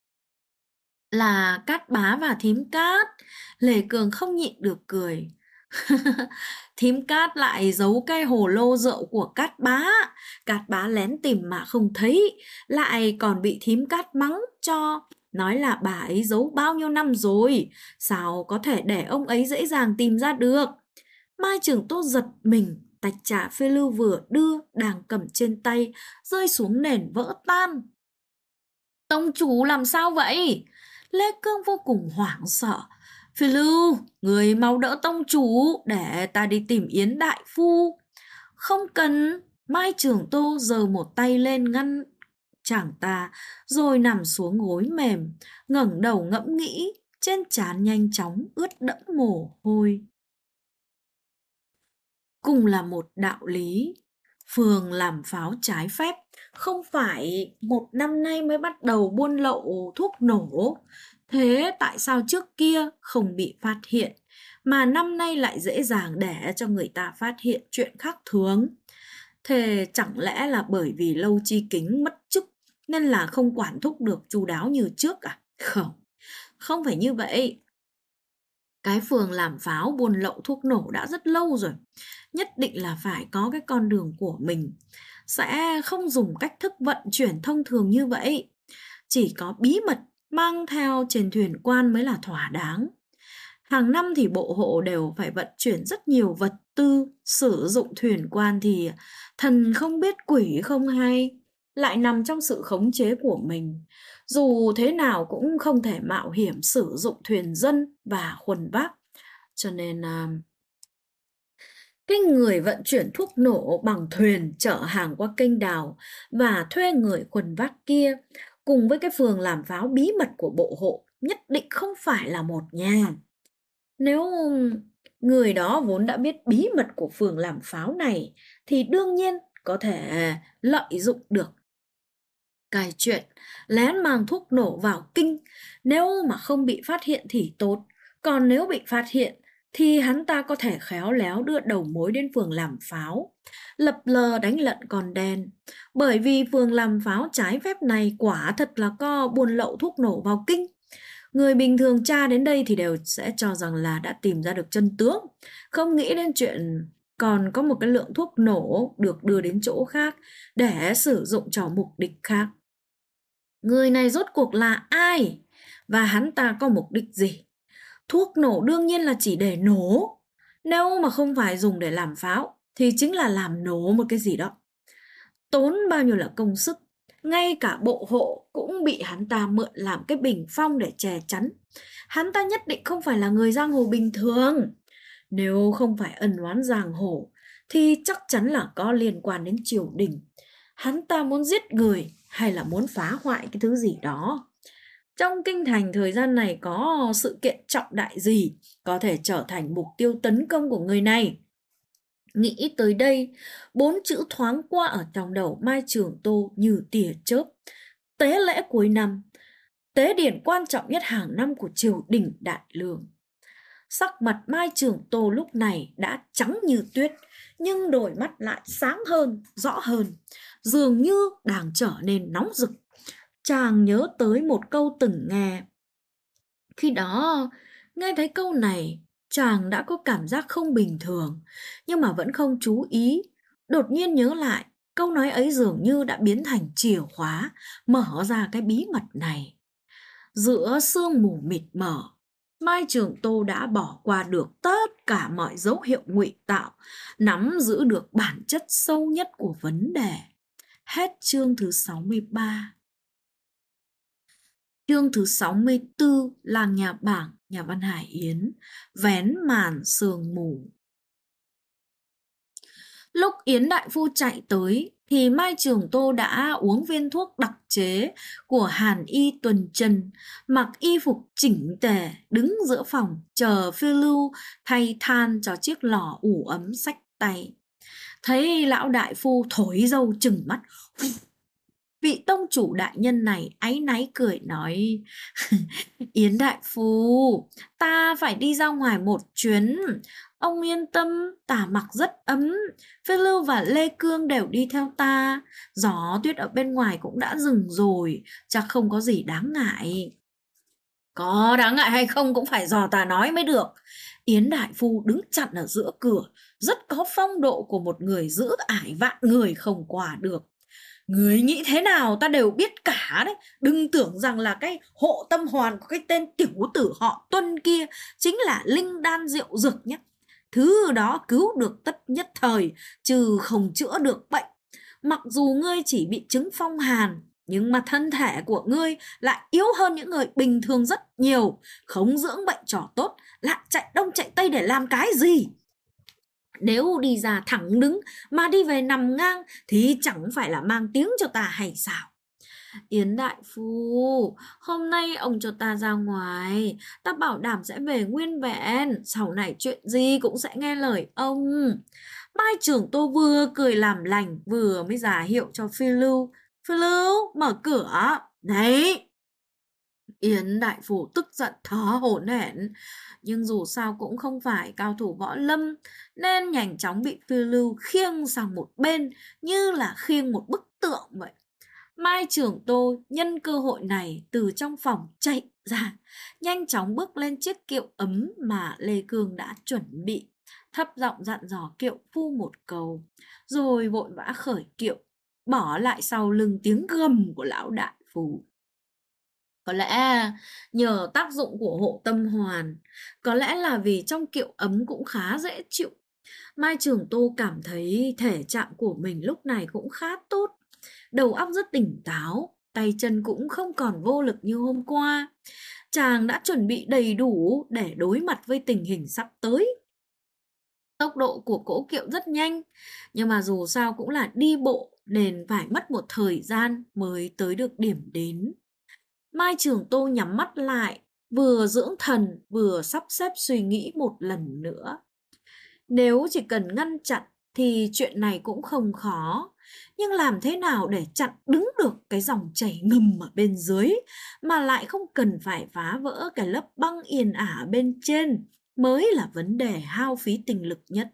Là Cát Bá và Thím Cát. Lê Cương không nhịn được cười. Thím Cát lại giấu cái hồ lô rượu của Cát Bá. Cát Bá lén tìm mà không thấy, lại còn bị Thím Cát mắng cho. Nói là bà ấy giấu bao nhiêu năm rồi, sao có thể để ông ấy dễ dàng tìm ra được. Mai Trưởng Tô giật mình, tách trà Phê Lưu vừa đưa đang cầm trên tay rơi xuống nền vỡ tan. Tông chủ làm sao vậy? Lê Cương vô cùng hoảng sợ. Phi Lưu, người mau đỡ tông chủ để ta đi tìm Yến đại phu. Không cần. Mai Trưởng Tô giơ một tay lên ngăn chàng ta, rồi nằm xuống gối mềm, ngẩng đầu ngẫm nghĩ, trên trán nhanh chóng ướt đẫm mồ hôi. Cùng là một đạo lý, phường làm pháo trái phép không phải một năm nay mới bắt đầu buôn lậu thuốc nổ. Thế tại sao trước kia không bị phát hiện, mà năm nay lại dễ dàng để cho người ta phát hiện chuyện khác thường? Thế chẳng lẽ là bởi vì Lâu Chi Kính mất chức nên là không quản thúc được chu đáo như trước à? Không, không phải như vậy. Cái phường làm pháo buôn lậu thuốc nổ đã rất lâu rồi. Nhất định là phải có cái con đường của mình. Sẽ không dùng cách thức vận chuyển thông thường như vậy. Chỉ có bí mật mang theo trên thuyền quan mới là thỏa đáng. Hàng năm thì bộ hộ đều phải vận chuyển rất nhiều vật tư. Sử dụng thuyền quan thì thần không biết quỷ không hay, lại nằm trong sự khống chế của mình. Dù thế nào cũng không thể mạo hiểm sử dụng thuyền dân và khuân vác. Cho nên cái người vận chuyển thuốc nổ bằng thuyền chở hàng qua kênh đào và thuê người khuân vác kia, cùng với cái phường làm pháo bí mật của bộ hộ, nhất định không phải là một nhà. Nếu người đó vốn đã biết bí mật của phường làm pháo này thì đương nhiên có thể lợi dụng được cái chuyện lén mang thuốc nổ vào kinh. Nếu mà không bị phát hiện thì tốt, còn nếu bị phát hiện thì hắn ta có thể khéo léo đưa đầu mối đến phường làm pháo, lập lờ đánh lận còn đen. Bởi vì phường làm pháo trái phép này quả thật là có buôn lậu thuốc nổ vào kinh. Người bình thường tra đến đây thì đều sẽ cho rằng là đã tìm ra được chân tướng, không nghĩ đến chuyện còn có một cái lượng thuốc nổ được đưa đến chỗ khác để sử dụng cho mục đích khác. Người này rốt cuộc là ai? Và hắn ta có mục đích gì? Thuốc nổ đương nhiên là chỉ để nổ. Nếu mà không phải dùng để làm pháo thì chính là làm nổ một cái gì đó. Tốn bao nhiêu là công sức, ngay cả bộ hộ cũng bị hắn ta mượn làm cái bình phong để che chắn. Hắn ta nhất định không phải là người giang hồ bình thường. Nếu không phải ân oán giang hồ thì chắc chắn là có liên quan đến triều đình. Hắn ta muốn giết người hay là muốn phá hoại cái thứ gì đó. Trong kinh thành thời gian này có sự kiện trọng đại gì có thể trở thành mục tiêu tấn công của người này? Nghĩ tới đây, 4 chữ thoáng qua ở trong đầu Mai Trường Tô như tia chớp. Tế lễ cuối năm, tế điển quan trọng nhất hàng năm của triều đình Đại Lương. Sắc mặt Mai Trường Tô lúc này đã trắng như tuyết, nhưng đôi mắt lại sáng hơn, rõ hơn, dường như đang trở nên nóng rực. Chàng nhớ tới một câu từng nghe. Khi đó, nghe thấy câu này, chàng đã có cảm giác không bình thường, nhưng mà vẫn không chú ý. Đột nhiên nhớ lại, câu nói ấy dường như đã biến thành chìa khóa, mở ra cái bí mật này. Giữa sương mù mịt mờ, Mai Trường Tô đã bỏ qua được tất cả mọi dấu hiệu ngụy tạo, nắm giữ được bản chất sâu nhất của vấn đề. Hết chương thứ 63. Chương thứ 64, Làng Nhà Bảng, nhà văn Hải Yến, vén màn sương mù. Lúc Yến đại phu chạy tới thì Mai Trường Tô đã uống viên thuốc đặc chế của Hàn Y Tuần Trần, mặc y phục chỉnh tề, đứng giữa phòng chờ phiêu lưu thay than cho chiếc lò ủ ấm xách tay. Thấy lão đại phu thổi dâu trừng mắt, vị tông chủ đại nhân này áy náy cười nói: Yến đại phu, ta phải đi ra ngoài một chuyến. Ông yên tâm, ta mặc rất ấm. Phiêu Lưu và Lê Cương đều đi theo ta. Gió tuyết ở bên ngoài cũng đã dừng rồi, chắc không có gì đáng ngại. Có đáng ngại hay không cũng phải dò ta nói mới được. Yến đại phu đứng chặn ở giữa cửa, rất có phong độ của một người giữ ải vạn người không qua được. Người nghĩ thế nào ta đều biết cả đấy. Đừng tưởng rằng là cái hộ tâm hoàn của cái tên tiểu tử họ Tuân kia chính là linh đan rượu dược nhé. Thứ đó cứu được tất nhất thời, chứ không chữa được bệnh. Mặc dù ngươi chỉ bị chứng phong hàn, nhưng mà thân thể của ngươi lại yếu hơn những người bình thường rất nhiều. Không dưỡng bệnh trò tốt, lại chạy đông chạy tây để làm cái gì? Nếu đi ra thẳng đứng mà đi về nằm ngang thì chẳng phải là mang tiếng cho ta hay sao? Yến đại phu, hôm nay ông cho ta ra ngoài, ta bảo đảm sẽ về nguyên vẹn, sau này chuyện gì cũng sẽ nghe lời ông. Mai Trường Tô vừa cười làm lành vừa mới giả hiệu cho Phi Lưu. Phi Lưu, mở cửa. Đấy. Yến đại phu tức giận thở hổn hển, nhưng dù sao cũng không phải cao thủ võ lâm, nên nhanh chóng bị Phiêu Lưu khiêng sang một bên như là khiêng một bức tượng vậy. Mai Trường Tô nhân cơ hội này từ trong phòng chạy ra, nhanh chóng bước lên chiếc kiệu ấm mà Lê Cương đã chuẩn bị, thấp giọng dặn dò kiệu phu một câu, rồi vội vã khởi kiệu, bỏ lại sau lưng tiếng gầm của lão đại phu. Có lẽ nhờ tác dụng của hộ tâm hoàn, có lẽ là vì trong kiệu ấm cũng khá dễ chịu, Mai Trường Tô cảm thấy thể trạng của mình lúc này cũng khá tốt. Đầu óc rất tỉnh táo, tay chân cũng không còn vô lực như hôm qua. Chàng đã chuẩn bị đầy đủ để đối mặt với tình hình sắp tới. Tốc độ của cỗ kiệu rất nhanh, nhưng mà dù sao cũng là đi bộ nên phải mất một thời gian mới tới được điểm đến. Mai Trường Tô nhắm mắt lại, vừa dưỡng thần vừa sắp xếp suy nghĩ một lần nữa. Nếu chỉ cần ngăn chặn thì chuyện này cũng không khó. Nhưng làm thế nào để chặn đứng được cái dòng chảy ngầm ở bên dưới mà lại không cần phải phá vỡ cái lớp băng yên ả bên trên? mới là vấn đề hao phí tình lực nhất.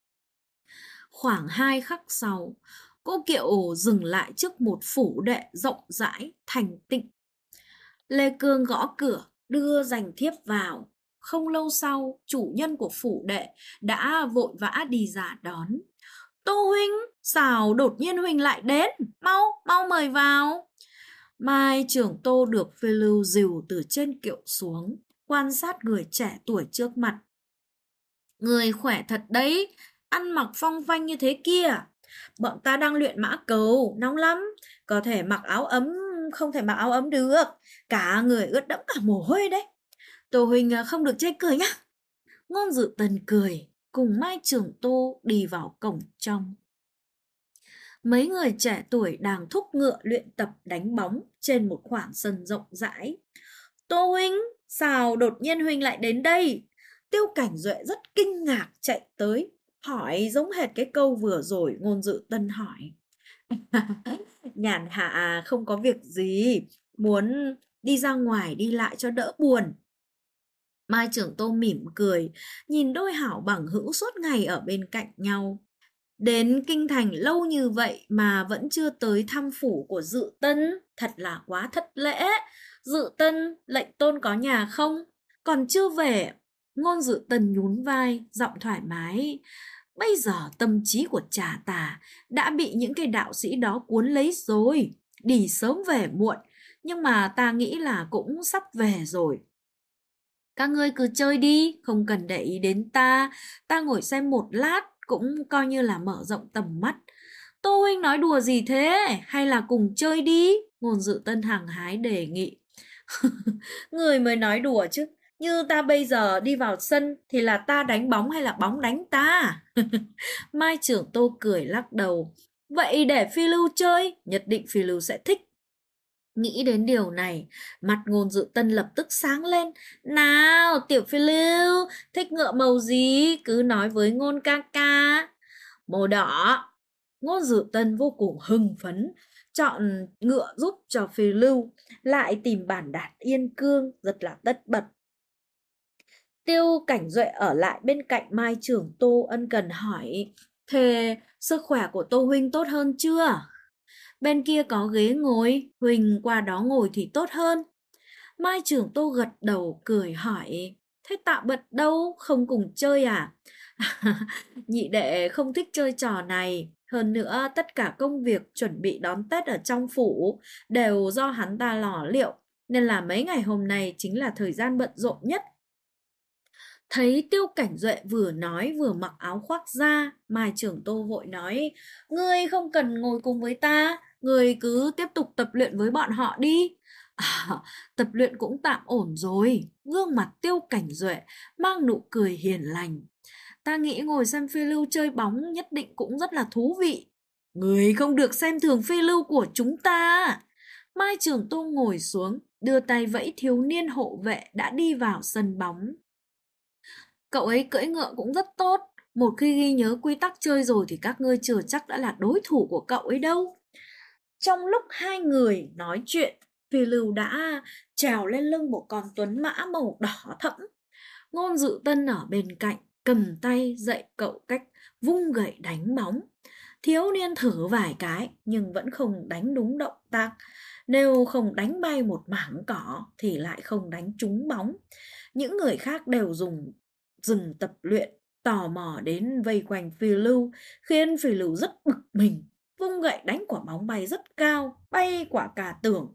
Khoảng 2 khắc sau, cô Kiệu dừng lại trước một phủ đệ rộng rãi, thanh tịnh. Lê Cương gõ cửa, đưa dành thiếp vào. Không lâu sau, chủ nhân của phủ đệ đã vội vã đi ra đón. Tô huynh, sao đột nhiên huynh lại đến? Mau, mau mời vào. Mai trưởng Tô được Phi Lưu dìu từ trên kiệu xuống, quan sát người trẻ tuổi trước mặt. Người khỏe thật đấy, ăn mặc phong phanh như thế kia. Bọn ta đang luyện mã cầu, nóng lắm. Có thể mặc áo ấm, không thể mặc áo ấm được. Cả người ướt đẫm cả mồ hôi đấy. Tô huynh không được chê cười nhá. Ngôn Dự Tần cười, cùng Mai trưởng Tô đi vào cổng trong. Mấy người trẻ tuổi đang thúc ngựa luyện tập đánh bóng trên một khoảng sân rộng rãi. Tô huynh, sao đột nhiên huynh lại đến đây? Tiêu Cảnh Duệ rất kinh ngạc chạy tới, hỏi giống hệt cái câu vừa rồi Ngôn Dự Tân hỏi. Nhàn hạ không có việc gì, muốn đi ra ngoài đi lại cho đỡ buồn. Mai trưởng Tô mỉm cười, nhìn đôi hảo bằng hữu suốt ngày ở bên cạnh nhau. Đến kinh thành lâu như vậy mà vẫn chưa tới thăm phủ của Dự Tân, thật là quá thất lễ. Dự Tân, lệnh tôn có nhà không? Còn chưa về. Ngôn Dự Tân nhún vai, giọng thoải mái. Bây giờ tâm trí của Trà Tà đã bị những cái đạo sĩ đó cuốn lấy rồi. Đi sớm về muộn, nhưng mà ta nghĩ là cũng sắp về rồi. Các ngươi cứ chơi đi, không cần để ý đến ta. Ta ngồi xem một lát cũng coi như là mở rộng tầm mắt. Tô huynh nói đùa gì thế? Hay là cùng chơi đi? Ngôn Dự Tân hăng hái đề nghị. Người mới nói đùa chứ. Như ta bây giờ đi vào sân thì là ta đánh bóng hay là bóng đánh ta? Mai trưởng Tô cười lắc đầu. Vậy để Phi Lưu chơi, nhất định Phi Lưu sẽ thích. Nghĩ đến điều này, mặt Ngôn Dự Tân lập tức sáng lên. Nào, tiểu Phi Lưu, thích ngựa màu gì? Cứ nói với Ngôn ca ca. Màu đỏ. Ngôn Dự Tân vô cùng hưng phấn, chọn ngựa giúp cho Phi Lưu, lại tìm bản đàn Yên Cương, rất là tất bật. Tiêu Cảnh Duệ ở lại bên cạnh Mai trưởng Tô ân cần hỏi. Thế sức khỏe của Tô huynh tốt hơn chưa? Bên kia có ghế ngồi, huynh qua đó ngồi thì tốt hơn. Mai trưởng Tô gật đầu cười hỏi. Thế Tạ Bật đâu, không cùng chơi à? Nhị đệ không thích chơi trò này. Hơn nữa tất cả công việc chuẩn bị đón Tết ở trong phủ đều do hắn ta lo liệu, nên là mấy ngày hôm nay chính là thời gian bận rộn nhất. Thấy Tiêu Cảnh Duệ vừa nói vừa mặc áo khoác ra, Mai trưởng Tô vội nói. Ngươi không cần ngồi cùng với ta, ngươi cứ tiếp tục tập luyện với bọn họ đi. Tập luyện cũng tạm ổn rồi. Gương mặt Tiêu Cảnh Duệ mang nụ cười hiền lành. Ta nghĩ ngồi xem Phi Lưu chơi bóng nhất định cũng rất là thú vị. Người không được xem thường Phi Lưu của chúng ta. Mai trưởng Tô ngồi xuống, đưa tay vẫy thiếu niên hộ vệ đã đi vào sân bóng. Cậu ấy cưỡi ngựa cũng rất tốt. Một khi ghi nhớ quy tắc chơi rồi thì các ngươi chưa chắc đã là đối thủ của cậu ấy đâu. Trong lúc hai người nói chuyện, Phi Lưu đã trèo lên lưng một con tuấn mã màu đỏ thẫm. Ngôn Dự Tân ở bên cạnh, cầm tay dạy cậu cách vung gậy đánh bóng. Thiếu niên thử vài cái nhưng vẫn không đánh đúng động tác. Nếu không đánh bay một mảng cỏ thì lại không đánh trúng bóng. Những người khác đều dừng tập luyện, tò mò đến vây quanh Phi Lưu, khiến Phi Lưu rất bực mình. Vung gậy đánh quả bóng bay rất cao, bay quả cả tường,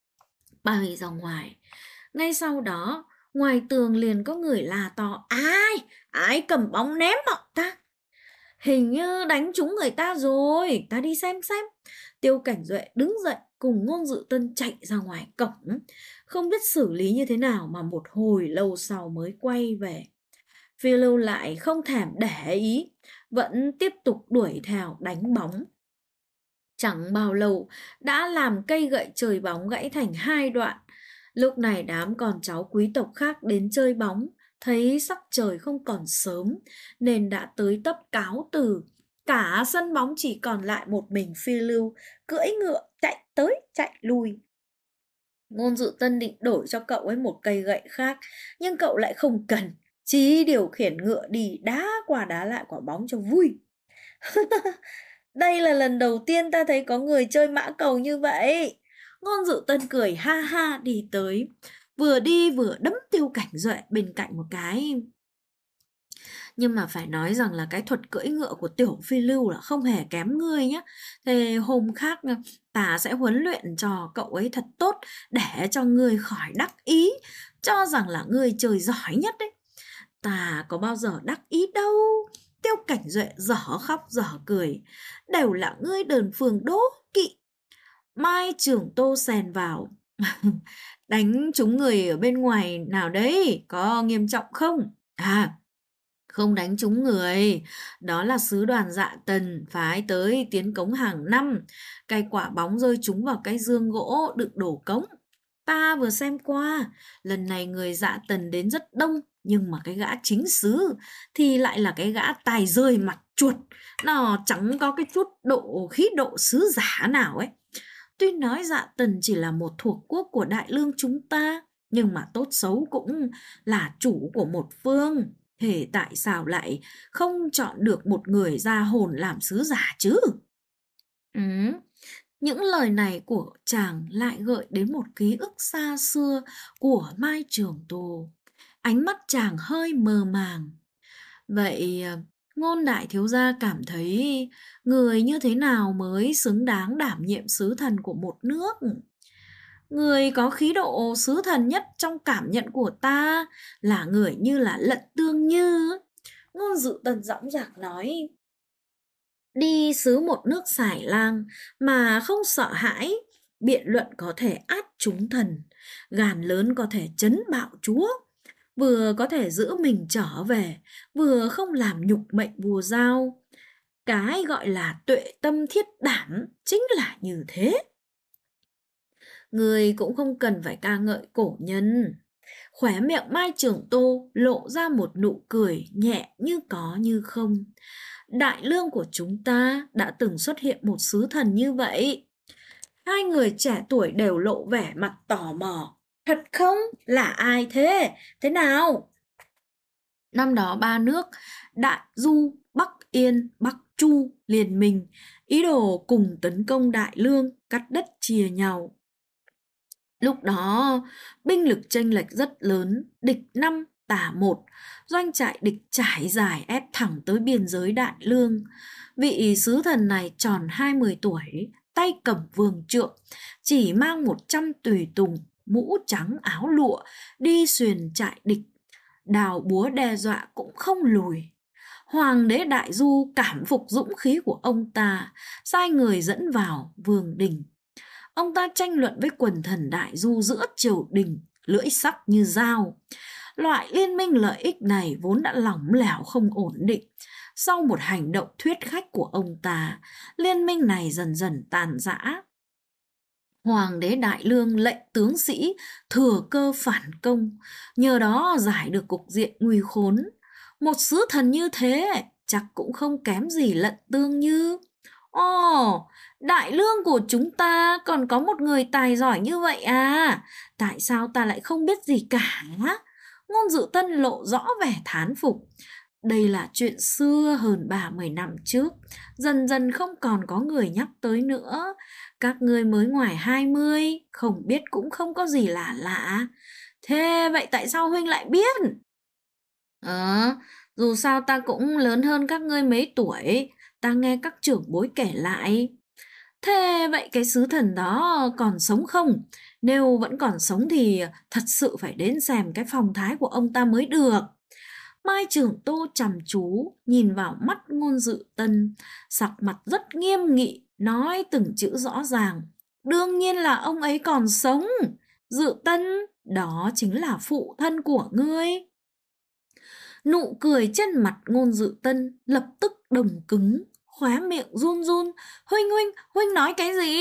bay ra ngoài. Ngay sau đó, ngoài tường liền có người la to. Ai cầm bóng ném bọn ta? Hình như đánh trúng người ta rồi, ta đi xem. Tiêu Cảnh Duệ đứng dậy cùng Ngôn Dự Tân chạy ra ngoài cổng. Không biết xử lý như thế nào mà một hồi lâu sau mới quay về. Phi Lưu lại không thèm để ý, vẫn tiếp tục đuổi theo đánh bóng. Chẳng bao lâu đã làm cây gậy chơi bóng gãy thành hai đoạn. Lúc này đám con cháu quý tộc khác đến chơi bóng, thấy sắc trời không còn sớm nên đã tới tấp cáo từ. Cả sân bóng chỉ còn lại một mình Phi Lưu cưỡi ngựa chạy tới chạy lui. Ngôn Dự Tân định đổi cho cậu ấy một cây gậy khác, nhưng cậu lại không cần. Chí điều khiển ngựa đi đá qua đá lại quả bóng cho vui. Đây là lần đầu tiên ta thấy có người chơi mã cầu như vậy. Ngôn Dự Tân cười ha ha đi tới, vừa đi vừa đấm Tiêu Cảnh Duệ bên cạnh một cái. Nhưng mà phải nói rằng là cái thuật cưỡi ngựa của Tiểu Phi Lưu là không hề kém ngươi nhé. Thế hôm khác ta sẽ huấn luyện cho cậu ấy thật tốt để cho ngươi khỏi đắc ý, cho rằng là ngươi chơi giỏi nhất đấy. Ta có bao giờ đắc ý đâu. Tiêu Cảnh Duệ dở khóc dở cười, đều là ngươi đơn phương đố kỵ. Mai Trưởng Tô xen vào. Đánh trúng người ở bên ngoài nào đấy, có nghiêm trọng không? À, không đánh trúng người, đó là sứ đoàn Dạ Tần phái tới tiến cống hàng năm. Cái quả bóng rơi trúng vào cái dương gỗ đựng đổ cống. Ta vừa xem qua, lần này người Dạ Tần đến rất đông, nhưng mà cái gã chính xứ thì lại là cái gã tài rơi mặt chuột. Nó chẳng có cái chút khí độ sứ giả nào ấy. Tuy nói Dạ Tần chỉ là một thuộc quốc của Đại Lương chúng ta, nhưng mà tốt xấu cũng là chủ của một phương. Thế tại sao lại không chọn được một người ra hồn làm sứ giả chứ? Ừ. Những lời này của chàng lại gợi đến một ký ức xa xưa của Mai Trường Tù. Ánh mắt chàng hơi mơ màng. Vậy Ngôn đại thiếu gia cảm thấy người như thế nào mới xứng đáng đảm nhiệm sứ thần của một nước? Người có khí độ sứ thần nhất trong cảm nhận của ta là người như là Lận Tương Như. Ngôn Dự Tần dõng dạc nói. Đi sứ một nước xài lang mà không sợ hãi, biện luận có thể át chúng thần, gan lớn có thể chấn bạo chúa, vừa có thể giữ mình trở về, vừa không làm nhục mệnh vua giao. Cái gọi là tuệ tâm thiết đảm chính là như thế. Người cũng không cần phải ca ngợi cổ nhân. Khóe miệng Mai Trường Tô lộ ra một nụ cười nhẹ như có như không. Đại lương của chúng ta đã từng xuất hiện một sứ thần như vậy. Hai người trẻ tuổi đều lộ vẻ mặt tò mò. Thật không? Là ai thế? Thế nào? Năm đó ba nước Đại Du, Bắc Yên, Bắc Chu liên minh, ý đồ cùng tấn công Đại Lương, cắt đất chia nhau. Lúc đó, binh lực chênh lệch rất lớn, địch 5, tả 1, doanh trại địch trải dài ép thẳng tới biên giới Đại Lương. Vị sứ thần này tròn 20 tuổi, tay cầm vương trượng, chỉ mang 100 tùy tùng, mũ trắng áo lụa, đi xuyền trại địch. Đào búa đe dọa cũng không lùi. Hoàng đế Đại Du cảm phục dũng khí của ông ta, sai người dẫn vào vương đình. Ông ta tranh luận với quần thần Đại Du giữa triều đình, lưỡi sắc như dao. Loại liên minh lợi ích này vốn đã lỏng lẻo không ổn định. Sau một hành động thuyết khách của ông ta, liên minh này dần dần tàn rã. Hoàng đế Đại Lương lệnh tướng sĩ thừa cơ phản công, nhờ đó giải được cục diện nguy khốn. Một sứ thần như thế chắc cũng không kém gì Lận Tương Như. Ồ, Đại Lương của chúng ta còn có một người tài giỏi như vậy à? Tại sao ta lại không biết gì cả? Ngôn Dự Tân lộ rõ vẻ thán phục. Đây là chuyện xưa hơn 30 năm trước, dần dần không còn có người nhắc tới nữa. Các ngươi mới ngoài 20, không biết cũng không có gì lạ lạ. Thế vậy tại sao huynh lại biết? Dù sao ta cũng lớn hơn các ngươi mấy tuổi, ta nghe các trưởng bối kể lại. Thế vậy cái sứ thần đó còn sống không? Nếu vẫn còn sống thì thật sự phải đến xem cái phong thái của ông ta mới được. Mai Trường Tô chăm chú nhìn vào mắt Ngôn Dự Tân, sắc mặt rất nghiêm nghị, nói từng chữ rõ ràng. Đương nhiên là ông ấy còn sống. Dự Tân, đó chính là phụ thân của ngươi. Nụ cười trên mặt Ngôn Dự Tân lập tức đồng cứng, khóe miệng run run. Huynh nói cái gì?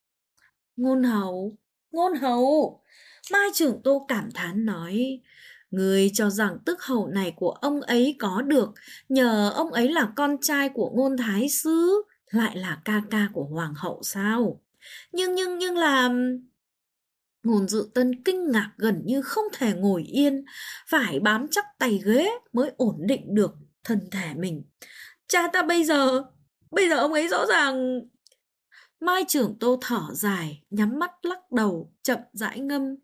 Ngôn hầu. Mai Trường Tô cảm thán nói. Người cho rằng tức hầu này của ông ấy có được nhờ ông ấy là con trai của Ngôn Thái Sư, lại là ca ca của Hoàng hậu sao? Nhưng là... Ngôn Dự Tân kinh ngạc gần như không thể ngồi yên, phải bám chắc tay ghế mới ổn định được thân thể mình. Cha ta bây giờ ông ấy rõ ràng... Mai Trưởng Tô thở dài, nhắm mắt lắc đầu, chậm rãi ngâm.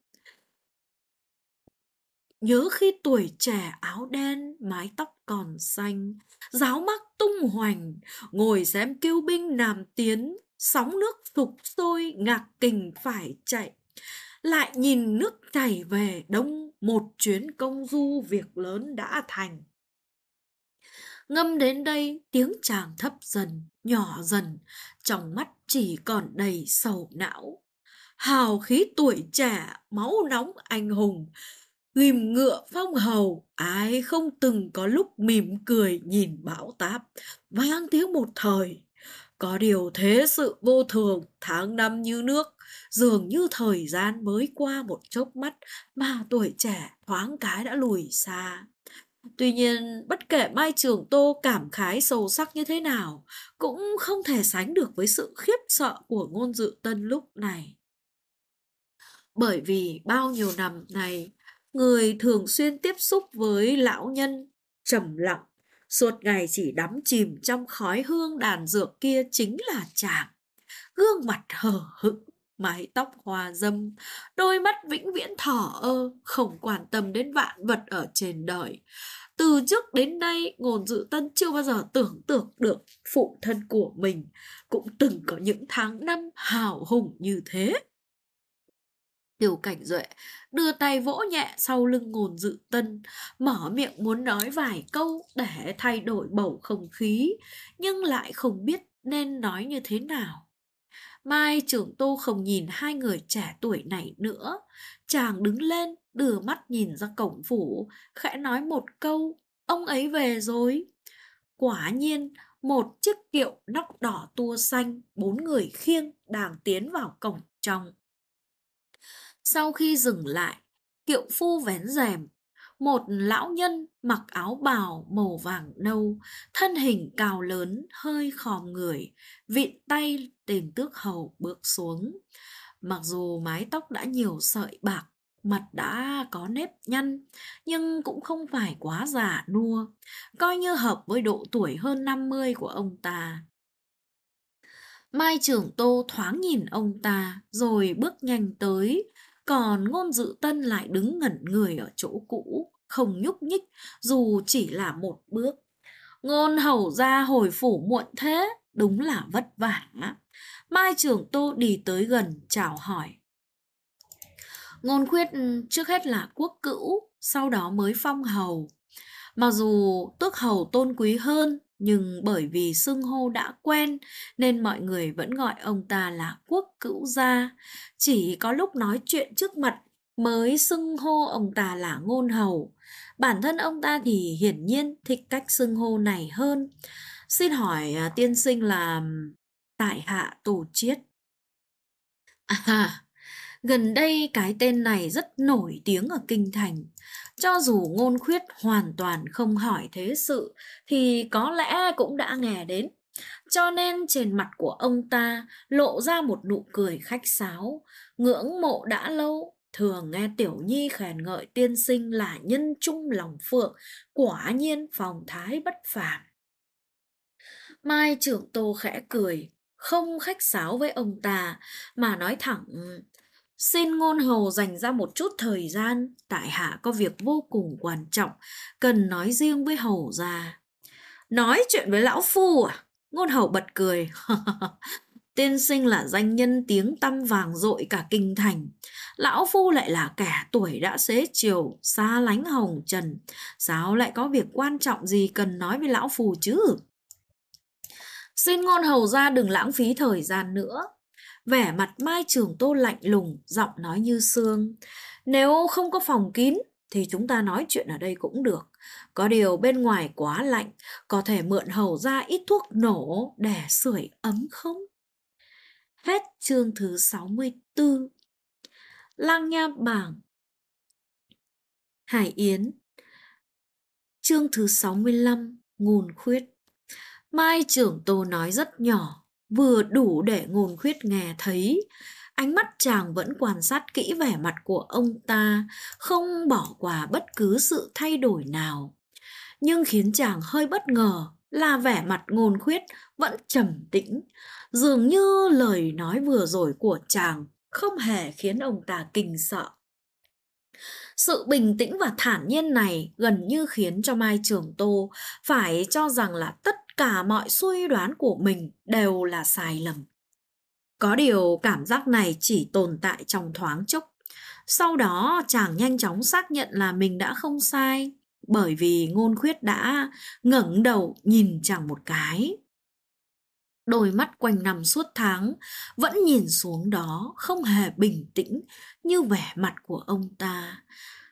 Nhớ khi tuổi trẻ áo đen, mái tóc còn xanh, giáo mác tung hoành, ngồi xem kiêu binh Nam tiến, sóng nước sục sôi, ngạc kình phải chạy. Lại nhìn nước chảy về đông, một chuyến công du việc lớn đã thành. Ngâm đến đây, tiếng chàng thấp dần, nhỏ dần, trong mắt chỉ còn đầy sầu não. Hào khí tuổi trẻ, máu nóng anh hùng, ghim ngựa phong hầu, ai không từng có lúc mỉm cười nhìn bão táp, vang tiếng một thời. Có điều thế sự vô thường, tháng năm như nước, dường như thời gian mới qua một chớp mắt mà tuổi trẻ thoáng cái đã lùi xa. Tuy nhiên, bất kể Mai Trường Tô cảm khái sâu sắc như thế nào, cũng không thể sánh được với sự khiếp sợ của Ngôn Dự Tân lúc này. Bởi vì bao nhiêu năm này, người thường xuyên tiếp xúc với lão nhân, trầm lặng, suốt ngày chỉ đắm chìm trong khói hương đàn dược kia chính là chàng. Gương mặt hờ hững, mái tóc hoa dâm, đôi mắt vĩnh viễn thở ơ, không quan tâm đến vạn vật ở trên đời. Từ trước đến nay, Ngôn Dự Tân chưa bao giờ tưởng tượng được phụ thân của mình cũng từng có những tháng năm hào hùng như thế. Tiêu Cảnh Duệ đưa tay vỗ nhẹ sau lưng Ngôn Dự Tân, mở miệng muốn nói vài câu để thay đổi bầu không khí, nhưng lại không biết nên nói như thế nào. Mai Trưởng Tô không nhìn hai người trẻ tuổi này nữa. Chàng đứng lên, đưa mắt nhìn ra cổng phủ, khẽ nói một câu, ông ấy về rồi. Quả nhiên, một chiếc kiệu nóc đỏ tua xanh, 4 người khiêng đang tiến vào cổng trong. Sau khi dừng lại, kiệu phu vén rèm, một lão nhân mặc áo bào màu vàng nâu, thân hình cao lớn, hơi khom người, vịn tay tên tước hầu bước xuống. Mặc dù mái tóc đã nhiều sợi bạc, mặt đã có nếp nhăn, nhưng cũng không phải quá già nua, coi như hợp với độ tuổi hơn 50 của ông ta. Mai Trưởng Tô thoáng nhìn ông ta, rồi bước nhanh tới, còn Ngôn Dự Tân lại đứng ngẩn người ở chỗ cũ, không nhúc nhích, dù chỉ là một bước. Ngôn hầu ra hồi phủ muộn thế, đúng là vất vả. Mai Trưởng Tô đi tới gần, chào hỏi. Ngôn Khuyết trước hết là quốc cữu, sau đó mới phong hầu. Mặc dù tước hầu tôn quý hơn, nhưng bởi vì xưng hô đã quen nên mọi người vẫn gọi ông ta là quốc cữu gia. Chỉ có lúc nói chuyện trước mặt mới xưng hô ông ta là ngôn hầu. Bản thân ông ta thì hiển nhiên thích cách xưng hô này hơn. Xin hỏi tiên sinh là tại hạ Tổ Chiết. À, gần đây cái tên này rất nổi tiếng ở kinh thành. Cho dù Ngôn Khuyết hoàn toàn không hỏi thế sự thì có lẽ cũng đã nghe đến. Cho nên trên mặt của ông ta lộ ra một nụ cười khách sáo. Ngưỡng mộ đã lâu, thường nghe Tiểu Nhi khen ngợi tiên sinh là nhân trung lòng phượng, quả nhiên phong thái bất phàm. Mai Trưởng Tô khẽ cười, không khách sáo với ông ta mà nói thẳng: xin ngôn hầu dành ra một chút thời gian, tại hạ có việc vô cùng quan trọng, cần nói riêng với hầu gia. Nói chuyện với lão phu à? Ngôn hầu bật cười. Tiên sinh là danh nhân tiếng tăm vàng dội cả kinh thành. Lão phu lại là kẻ tuổi đã xế chiều, xa lánh hồng trần. Sao lại có việc quan trọng gì cần nói với lão phu chứ? Xin ngôn hầu ra đừng lãng phí thời gian nữa. Vẻ mặt Mai Trường Tô lạnh lùng, giọng nói như sương. Nếu không có phòng kín thì chúng ta nói chuyện ở đây cũng được. Có điều bên ngoài quá lạnh, có thể mượn hầu ra ít thuốc nổ để sưởi ấm không? Hết chương thứ 64. Lang Nha Bảng Hải Yến. Chương thứ 65. Ngôn Khuyết. Mai Trưởng Tô nói rất nhỏ, vừa đủ để Ngôn Khuyết nghe thấy. Ánh mắt chàng vẫn quan sát kỹ vẻ mặt của ông ta, không bỏ qua bất cứ sự thay đổi nào. Nhưng khiến chàng hơi bất ngờ là vẻ mặt Ngôn Khuyết vẫn trầm tĩnh, dường như lời nói vừa rồi của chàng không hề khiến ông ta kinh sợ. Sự bình tĩnh và thản nhiên này gần như khiến cho Mai Trường Tô phải cho rằng là tất cả mọi suy đoán của mình đều là sai lầm. Có điều cảm giác này chỉ tồn tại trong thoáng chốc. Sau đó chàng nhanh chóng xác nhận là mình đã không sai, bởi vì Ngôn Khuyết đã ngẩng đầu nhìn chàng một cái. Đôi mắt quanh năm suốt tháng vẫn nhìn xuống đó, không hề bình tĩnh như vẻ mặt của ông ta.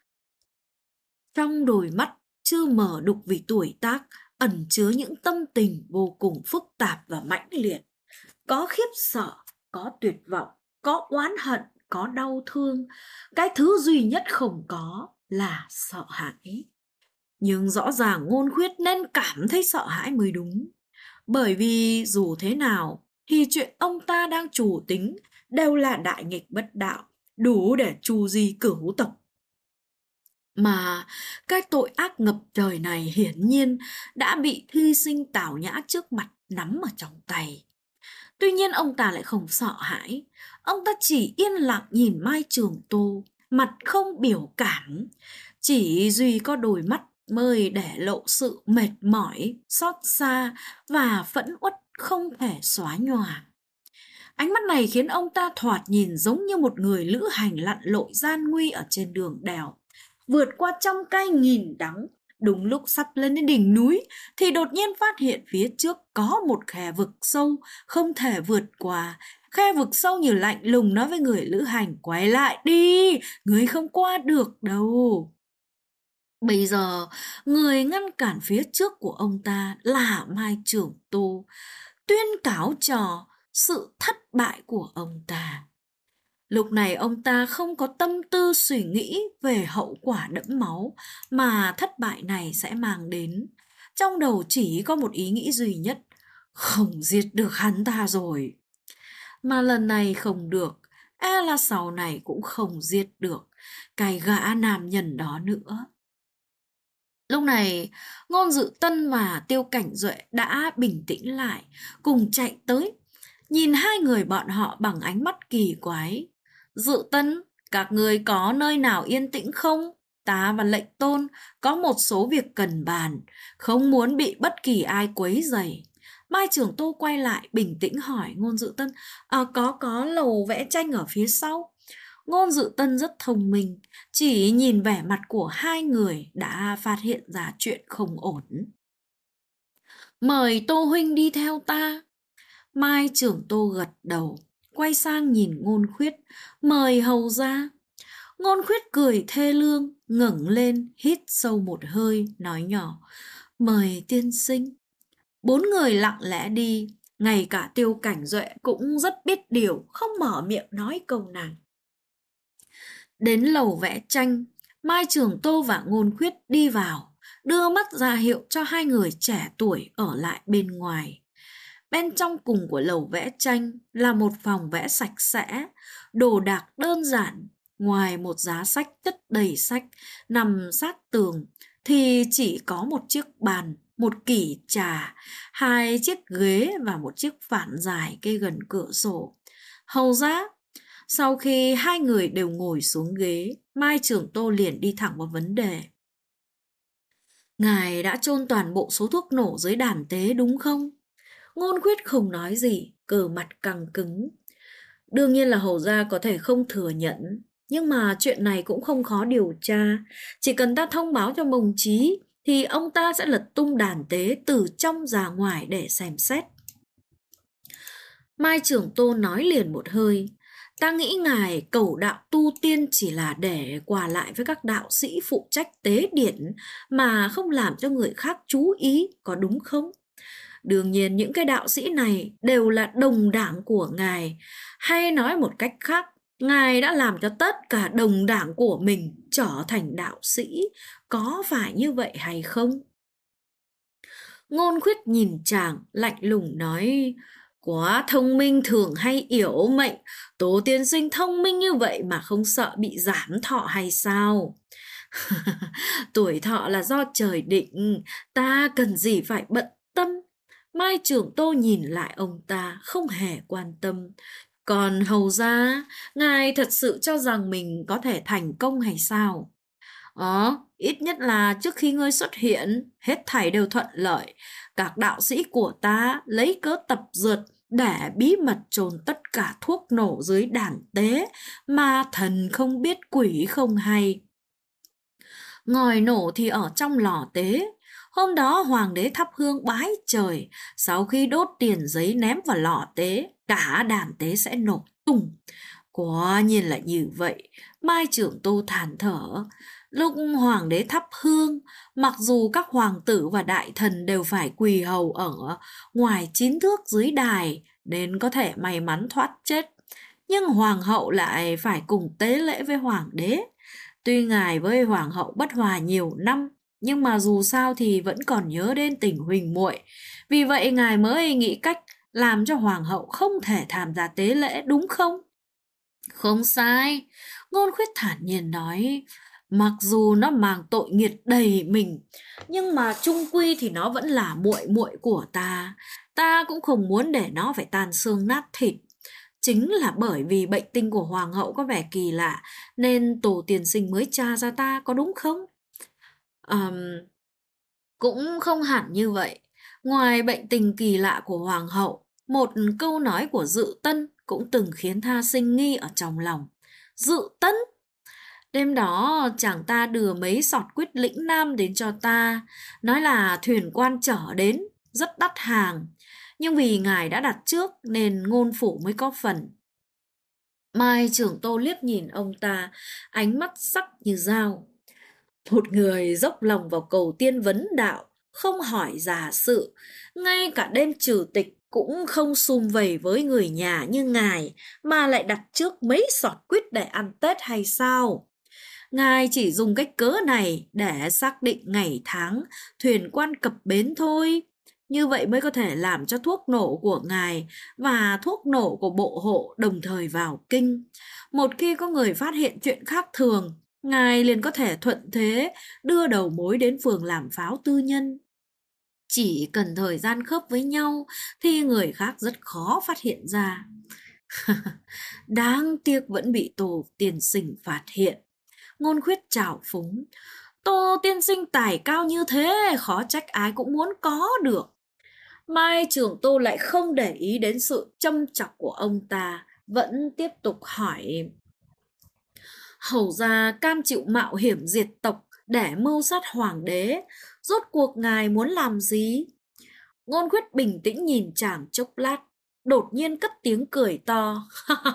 Trong đôi mắt chưa mở đục vì tuổi tác ẩn chứa những tâm tình vô cùng phức tạp và mãnh liệt. Có khiếp sợ, có tuyệt vọng, có oán hận, có đau thương. Cái thứ duy nhất không có là sợ hãi. Nhưng rõ ràng Ngôn Khuyết nên cảm thấy sợ hãi mới đúng. Bởi vì dù thế nào thì chuyện ông ta đang chủ tính đều là đại nghịch bất đạo, đủ để tru di cửu tộc. Mà cái tội ác ngập trời này hiển nhiên đã bị Thi Sinh Tào Nhã trước mặt nắm ở trong tay. Tuy nhiên ông ta lại không sợ hãi. Ông ta chỉ yên lặng nhìn Mai Trường Tô, mặt không biểu cảm. Chỉ duy có đôi mắt mới để lộ sự mệt mỏi, xót xa và phẫn uất không thể xóa nhòa. Ánh mắt này khiến ông ta thoạt nhìn giống như một người lữ hành lặn lội gian nguy ở trên đường đèo, vượt qua trăm cay nghìn đắng. Đúng lúc sắp lên đến đỉnh núi thì đột nhiên phát hiện phía trước có một khe vực sâu không thể vượt qua. Khe vực sâu như lạnh lùng nói với người lữ hành: quay lại đi, người không qua được đâu. Bây giờ người ngăn cản phía trước của ông ta là Mai Trường Tô, tuyên cáo cho sự thất bại của ông ta. Lúc này ông ta không có tâm tư suy nghĩ về hậu quả đẫm máu mà thất bại này sẽ mang đến. Trong đầu chỉ có một ý nghĩ duy nhất: không giết được hắn ta rồi. Mà lần này không được, e là sau này cũng không giết được cái gã nam nhân đó nữa. Lúc này, Ngôn Dự Tân và Tiêu Cảnh Duệ đã bình tĩnh lại, cùng chạy tới, nhìn hai người bọn họ bằng ánh mắt kỳ quái. Dự Tân, các người có nơi nào yên tĩnh không? Ta và Lệnh Tôn có một số việc cần bàn, không muốn bị bất kỳ ai quấy rầy. Mai Trường Tô quay lại bình tĩnh hỏi Ngôn Dự Tân: có lầu vẽ tranh ở phía sau. Ngôn Dự Tân rất thông minh, chỉ nhìn vẻ mặt của hai người đã phát hiện ra chuyện không ổn. Mời Tô huynh đi theo ta. Mai Trường Tô gật đầu, quay sang nhìn Ngôn Khuyết: mời hầu ra. Ngôn Khuyết cười thê lương, ngẩng lên, hít sâu một hơi, nói nhỏ: mời tiên sinh. Bốn người lặng lẽ đi, ngay cả Tiêu Cảnh Duệ cũng rất biết điều, không mở miệng nói câu nào. Đến lầu vẽ tranh, Mai Trường Tô và Ngôn Khuyết đi vào, đưa mắt ra hiệu cho hai người trẻ tuổi ở lại bên ngoài. Bên trong cùng của lầu vẽ tranh là một phòng vẽ sạch sẽ, đồ đạc đơn giản. Ngoài một giá sách chất đầy sách nằm sát tường thì chỉ có một chiếc bàn, một kỷ trà, hai chiếc ghế và một chiếc phản dài kê gần cửa sổ. Hầu ra, sau khi hai người đều ngồi xuống ghế, Mai Trường Tô liền đi thẳng vào vấn đề. Ngài đã chôn toàn bộ số thuốc nổ dưới đàn tế đúng không? Ngôn Khuyết không nói gì, cờ mặt căng cứng. Đương nhiên là hầu gia có thể không thừa nhận, nhưng mà chuyện này cũng không khó điều tra. Chỉ cần ta thông báo cho Mông Chí thì ông ta sẽ lật tung đàn tế từ trong ra ngoài để xem xét. Mai Trường Tô nói liền một hơi: ta nghĩ ngài cầu đạo tu tiên chỉ là để qua lại với các đạo sĩ phụ trách tế điển mà không làm cho người khác chú ý, có đúng không? Đương nhiên những cái đạo sĩ này đều là đồng đảng của ngài, hay nói một cách khác, ngài đã làm cho tất cả đồng đảng của mình trở thành đạo sĩ, có phải như vậy hay không? Ngôn Khuyết nhìn chàng, lạnh lùng nói: Quá thông minh thường hay yểu mệnh, Tố tiên sinh thông minh như vậy mà không sợ bị giảm thọ hay sao? Tuổi thọ là do trời định, ta cần gì phải bận tâm. Mai Trưởng Tô nhìn lại ông ta không hề quan tâm. Còn hầu ra, ngài thật sự cho rằng mình có thể thành công hay sao? Ít nhất là trước khi ngươi xuất hiện, hết thảy đều thuận lợi. Các đạo sĩ của ta lấy cớ tập dượt để bí mật chôn tất cả thuốc nổ dưới đàn tế, mà thần không biết quỷ không hay. Ngòi nổ thì ở trong lò tế. Hôm đó hoàng đế thắp hương bái trời, sau khi đốt tiền giấy ném vào lò tế, cả đàn tế sẽ nổ tung. Quả nhiên là như vậy, Mai Trưởng Tô than thở. Lúc hoàng đế thắp hương, mặc dù các hoàng tử và đại thần đều phải quỳ hầu ở ngoài 9 thước dưới đài nên có thể may mắn thoát chết, nhưng hoàng hậu lại phải cùng tế lễ với hoàng đế. Tuy ngài với hoàng hậu bất hòa nhiều năm, nhưng mà dù sao thì vẫn còn nhớ đến tình huỳnh muội. Vì vậy ngài mới nghĩ cách làm cho hoàng hậu không thể tham gia tế lễ, đúng không? Không sai, Ngôn Khuyết thản nhiên nói. Mặc dù nó mang tội nghiệt đầy mình, nhưng mà chung quy thì nó vẫn là muội muội của ta. Ta cũng không muốn để nó phải tan xương nát thịt. Chính là bởi vì bệnh tình của hoàng hậu có vẻ kỳ lạ nên tổ tiên sinh mới tra ra ta, có đúng không? Cũng không hẳn như vậy. Ngoài bệnh tình kỳ lạ của hoàng hậu, một câu nói của Dự Tân cũng từng khiến tha sinh nghi ở trong lòng. Dự Tân? Đêm đó chàng ta đưa mấy sọt quyết lĩnh nam đến cho ta, nói là thuyền quan chở đến, rất đắt hàng. Nhưng vì ngài đã đặt trước nên ngôn phủ mới có phần. Mai Trưởng Tô liếc nhìn ông ta, ánh mắt sắc như dao. Một người dốc lòng vào cầu tiên vấn đạo, không hỏi giả sự, ngay cả đêm trừ tịch cũng không sum vầy với người nhà như ngài, mà lại đặt trước mấy sọt quýt để ăn Tết hay sao? Ngài chỉ dùng cái cớ này để xác định ngày tháng thuyền quan cập bến thôi. Như vậy mới có thể làm cho thuốc nổ của ngài và thuốc nổ của bộ hộ đồng thời vào kinh. Một khi có người phát hiện chuyện khác thường, ngài liền có thể thuận thế đưa đầu mối đến phường làm pháo tư nhân. Chỉ cần thời gian khớp với nhau thì người khác rất khó phát hiện ra. Đáng tiếc vẫn bị Tô tiên sinh phát hiện. Ngôn Khuyết trào phúng. Tô tiên sinh tài cao như thế, khó trách ai cũng muốn có được. Mai Trưởng Tô lại không để ý đến sự châm chọc của ông ta, vẫn tiếp tục hỏi. Hầu ra cam chịu mạo hiểm diệt tộc để mưu sát hoàng đế, rốt cuộc ngài muốn làm gì? Ngôn Khuyết bình tĩnh nhìn chàng chốc lát, đột nhiên cất tiếng cười to.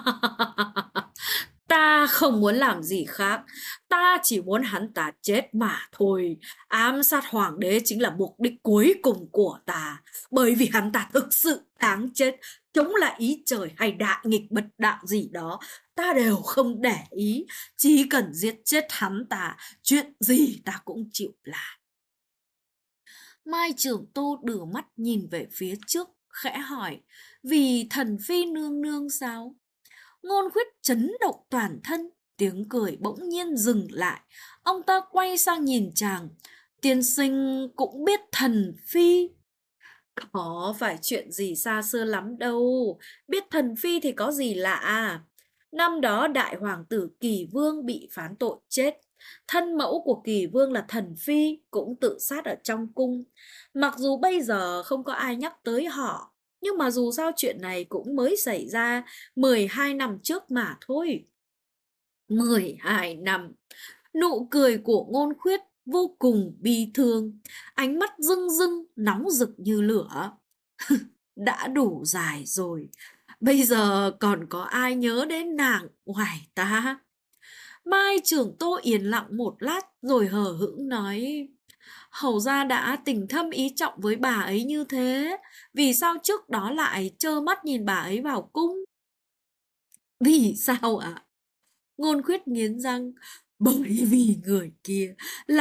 Ta không muốn làm gì khác, ta chỉ muốn hắn ta chết mà thôi. Ám sát hoàng đế chính là mục đích cuối cùng của ta, bởi vì hắn ta thực sự đáng chết. Chống lại ý trời hay đại nghịch bất đạo gì đó, ta đều không để ý. Chỉ cần giết chết hắn ta, chuyện gì ta cũng chịu làm. Mai Trưởng Tô đưa mắt nhìn về phía trước, khẽ hỏi, vì thần phi nương nương sao? Ngôn Khuyết chấn động toàn thân, tiếng cười bỗng nhiên dừng lại. Ông ta quay sang nhìn chàng. Tiên sinh cũng biết thần phi. Có phải chuyện gì xa xưa lắm đâu, biết thần phi thì có gì lạ. Năm đó đại hoàng tử Kỳ Vương bị phán tội chết. Thân mẫu của Kỳ Vương là thần phi cũng tự sát ở trong cung. Mặc dù bây giờ không có ai nhắc tới họ, nhưng mà dù sao chuyện này cũng mới xảy ra 12 năm trước mà thôi. 12 năm. Nụ cười của Ngôn Khuyết vô cùng bi thương, ánh mắt rưng rưng, nóng rực như lửa. Đã đủ dài rồi, bây giờ còn có ai nhớ đến nàng ngoài ta? Mai Trưởng Tô yên lặng một lát rồi hờ hững nói, hầu ra đã tình thâm ý trọng với bà ấy như thế, vì sao trước đó lại trơ mắt nhìn bà ấy vào cung? Vì sao ạ? Ngôn Khuyết nghiến răng, Bởi vì người kia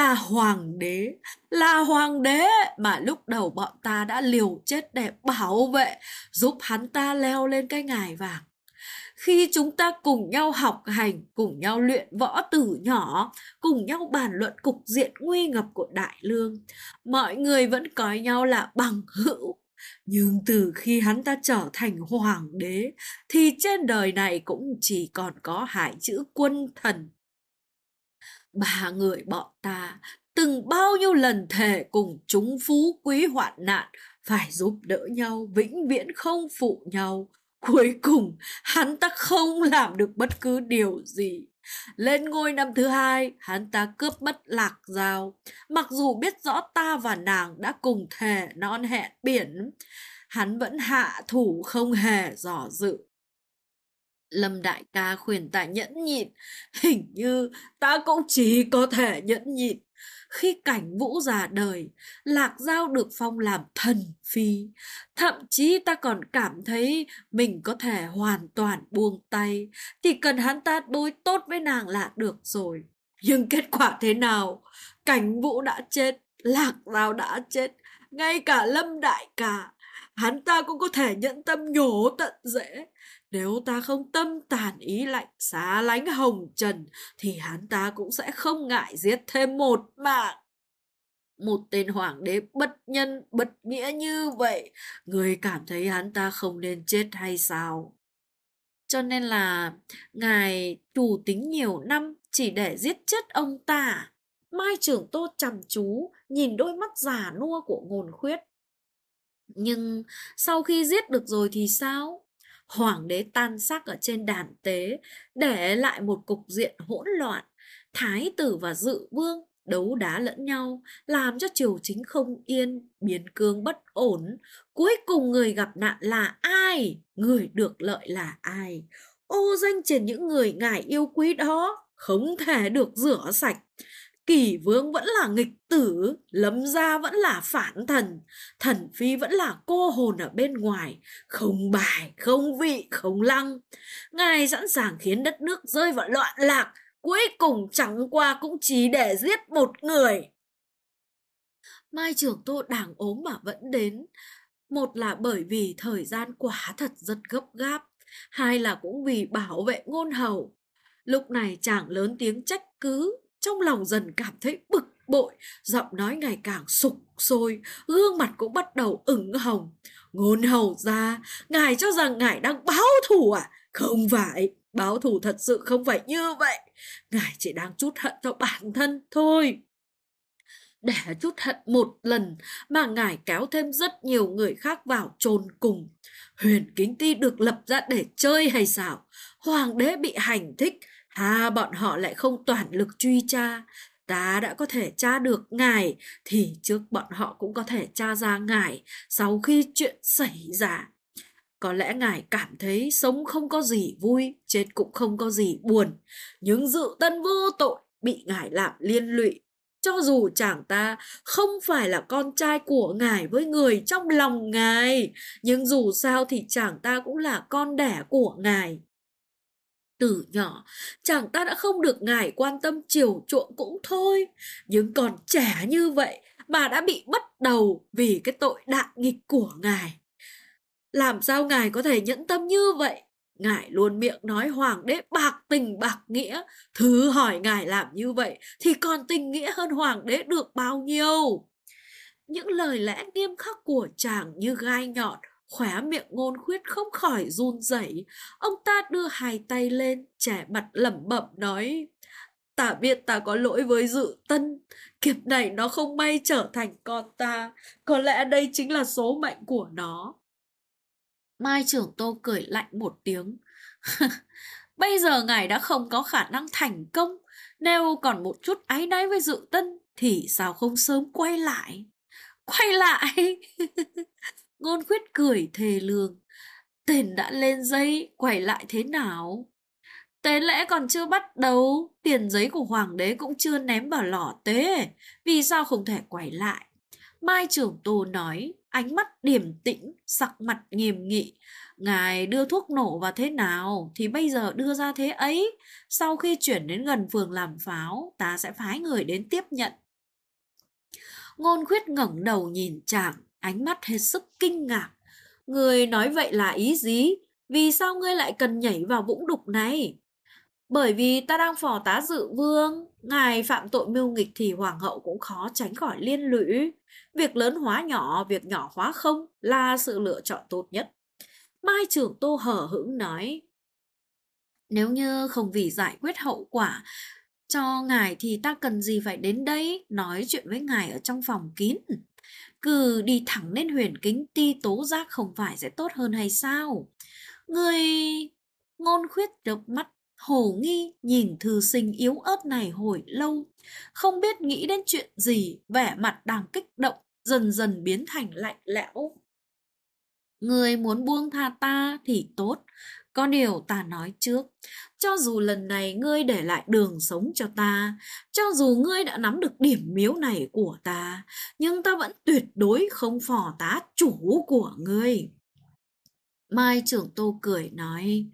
là hoàng đế mà lúc đầu bọn ta đã liều chết để bảo vệ, giúp hắn ta leo lên cái ngai vàng. Khi chúng ta cùng nhau học hành, cùng nhau luyện võ từ nhỏ, cùng nhau bàn luận cục diện nguy ngập của Đại Lương, mọi người vẫn coi nhau là bằng hữu. Nhưng từ khi hắn ta trở thành hoàng đế, thì trên đời này cũng chỉ còn có hai chữ quân thần. Ba người bọn ta từng bao nhiêu lần thề cùng chúng phú quý hoạn nạn, phải giúp đỡ nhau, vĩnh viễn không phụ nhau. Cuối cùng, hắn ta không làm được bất cứ điều gì. Lên ngôi năm thứ hai, hắn ta cướp mất Lạc Dao. Mặc dù biết rõ ta và nàng đã cùng thề non hẹn biển, hắn vẫn hạ thủ không hề dò dự. Lâm đại ca khuyên ta nhẫn nhịn, hình như ta cũng chỉ có thể nhẫn nhịn. Khi Cảnh Vũ ra đời, Lạc Dao được phong làm thần phi. Thậm chí ta còn cảm thấy mình có thể hoàn toàn buông tay, chỉ cần hắn ta đối tốt với nàng là được rồi. Nhưng kết quả thế nào? Cảnh Vũ đã chết, Lạc Dao đã chết, ngay cả Lâm đại ca, hắn ta cũng có thể nhẫn tâm nhổ tận rễ. Nếu ta không tâm tàn ý lạnh xa lánh hồng trần, thì hắn ta cũng sẽ không ngại giết thêm một mạng. Một tên hoàng đế bất nhân, bất nghĩa như vậy, người cảm thấy hắn ta không nên chết hay sao? Cho nên là ngài chủ tính nhiều năm chỉ để giết chết ông ta. Mai Trưởng Tô chăm chú nhìn đôi mắt già nua của Ngôn Khuyết. Nhưng sau khi giết được rồi thì sao? Hoàng đế tan xác ở trên đàn tế, để lại một cục diện hỗn loạn. Thái tử và dự vương đấu đá lẫn nhau, làm cho triều chính không yên, biên cương bất ổn. Cuối cùng người gặp nạn là ai? Người được lợi là ai? Ô danh trên những người ngài yêu quý đó không thể được rửa sạch. Kỷ vương vẫn là nghịch tử, Lâm gia vẫn là phản thần, thần phi vẫn là cô hồn ở bên ngoài, không bài, không vị, không lăng. Ngài sẵn sàng khiến đất nước rơi vào loạn lạc, cuối cùng chẳng qua cũng chỉ để giết một người. Mai Trưởng Tô đang ốm mà vẫn đến. Một là bởi vì thời gian quả thật rất gấp gáp, hai là cũng vì bảo vệ ngôn hầu. Lúc này chàng lớn tiếng trách cứ, trong lòng dần cảm thấy bực bội, giọng nói ngày càng sục sôi, gương mặt cũng bắt đầu ửng hồng. Ngôn hầu gia, ngài cho rằng ngài đang báo thù à? Không phải, báo thù thật sự không phải như vậy. Ngài chỉ đang trút hận cho bản thân thôi. Để trút hận một lần mà ngài kéo thêm rất nhiều người khác vào chôn cùng. Huyền Kính Ti được lập ra để chơi hay sao? Hoàng đế bị hành thích, bọn họ lại không toàn lực truy tra. Ta đã có thể tra được ngài, thì trước bọn họ cũng có thể tra ra ngài sau khi chuyện xảy ra. Có lẽ ngài cảm thấy sống không có gì vui, chết cũng không có gì buồn. Nhưng Dự Tân vô tội, bị ngài làm liên lụy. Cho dù chàng ta không phải là con trai của ngài với người trong lòng ngài, nhưng dù sao thì chàng ta cũng là con đẻ của ngài. Từ nhỏ, chàng ta đã không được ngài quan tâm chiều chuộng cũng thôi, nhưng còn trẻ như vậy mà đã bị bắt đầu vì cái tội đại nghịch của ngài. Làm sao ngài có thể nhẫn tâm như vậy? Ngài luôn miệng nói hoàng đế bạc tình bạc nghĩa. Thử hỏi ngài làm như vậy thì còn tình nghĩa hơn hoàng đế được bao nhiêu? Những lời lẽ nghiêm khắc của chàng như gai nhọn, khóe miệng Ngôn Khuyết không khỏi run rẩy. Ông ta đưa hai tay lên, trẻ mặt lẩm bẩm nói: Ta biết ta có lỗi với Dự Tân, kiếp này nó không may trở thành con ta, có lẽ đây chính là số mệnh của nó. Mai Trưởng Tô cười lạnh một tiếng. Bây giờ ngài đã không có khả năng thành công, nếu còn một chút áy náy với Dự Tân thì sao không sớm quay lại? Quay lại? Ngôn Khuyết cười thề lương. Tên đã lên dây, quay lại thế nào? Tế lễ còn chưa bắt đầu, tiền giấy của hoàng đế cũng chưa ném vào lò tế, vì sao không thể quay lại? Mai Trưởng Tô nói, ánh mắt điềm tĩnh, sắc mặt nghiêm nghị. Ngài đưa thuốc nổ vào thế nào thì bây giờ đưa ra thế ấy. Sau khi chuyển đến gần phường làm pháo, ta sẽ phái người đến tiếp nhận. Ngôn Khuyết ngẩng đầu nhìn chàng, ánh mắt hết sức kinh ngạc. Người nói vậy là ý gì? Vì sao ngươi lại cần nhảy vào vũng đục này? Bởi vì ta đang phò tá dự vương, ngài phạm tội mưu nghịch thì hoàng hậu cũng khó tránh khỏi liên lụy. Việc lớn hóa nhỏ, việc nhỏ hóa không là sự lựa chọn tốt nhất. Mai Trường Tô hở hững nói, nếu như không vì giải quyết hậu quả cho ngài thì ta cần gì phải đến đây nói chuyện với ngài ở trong phòng kín. Cứ đi thẳng lên Huyền Kính Ti tố giác không phải sẽ tốt hơn hay sao? Người... Ngôn Khuyết chớp mắt hồ nghi nhìn thư sinh yếu ớt này hồi lâu, không biết nghĩ đến chuyện gì, vẻ mặt đang kích động dần dần biến thành lạnh lẽo. Người muốn buông tha ta thì tốt, có điều ta nói trước, cho dù lần này ngươi để lại đường sống cho ta, cho dù ngươi đã nắm được điểm miếu này của ta, nhưng ta vẫn tuyệt đối không phò tá chủ của ngươi. Mai Trưởng Tô cười nói,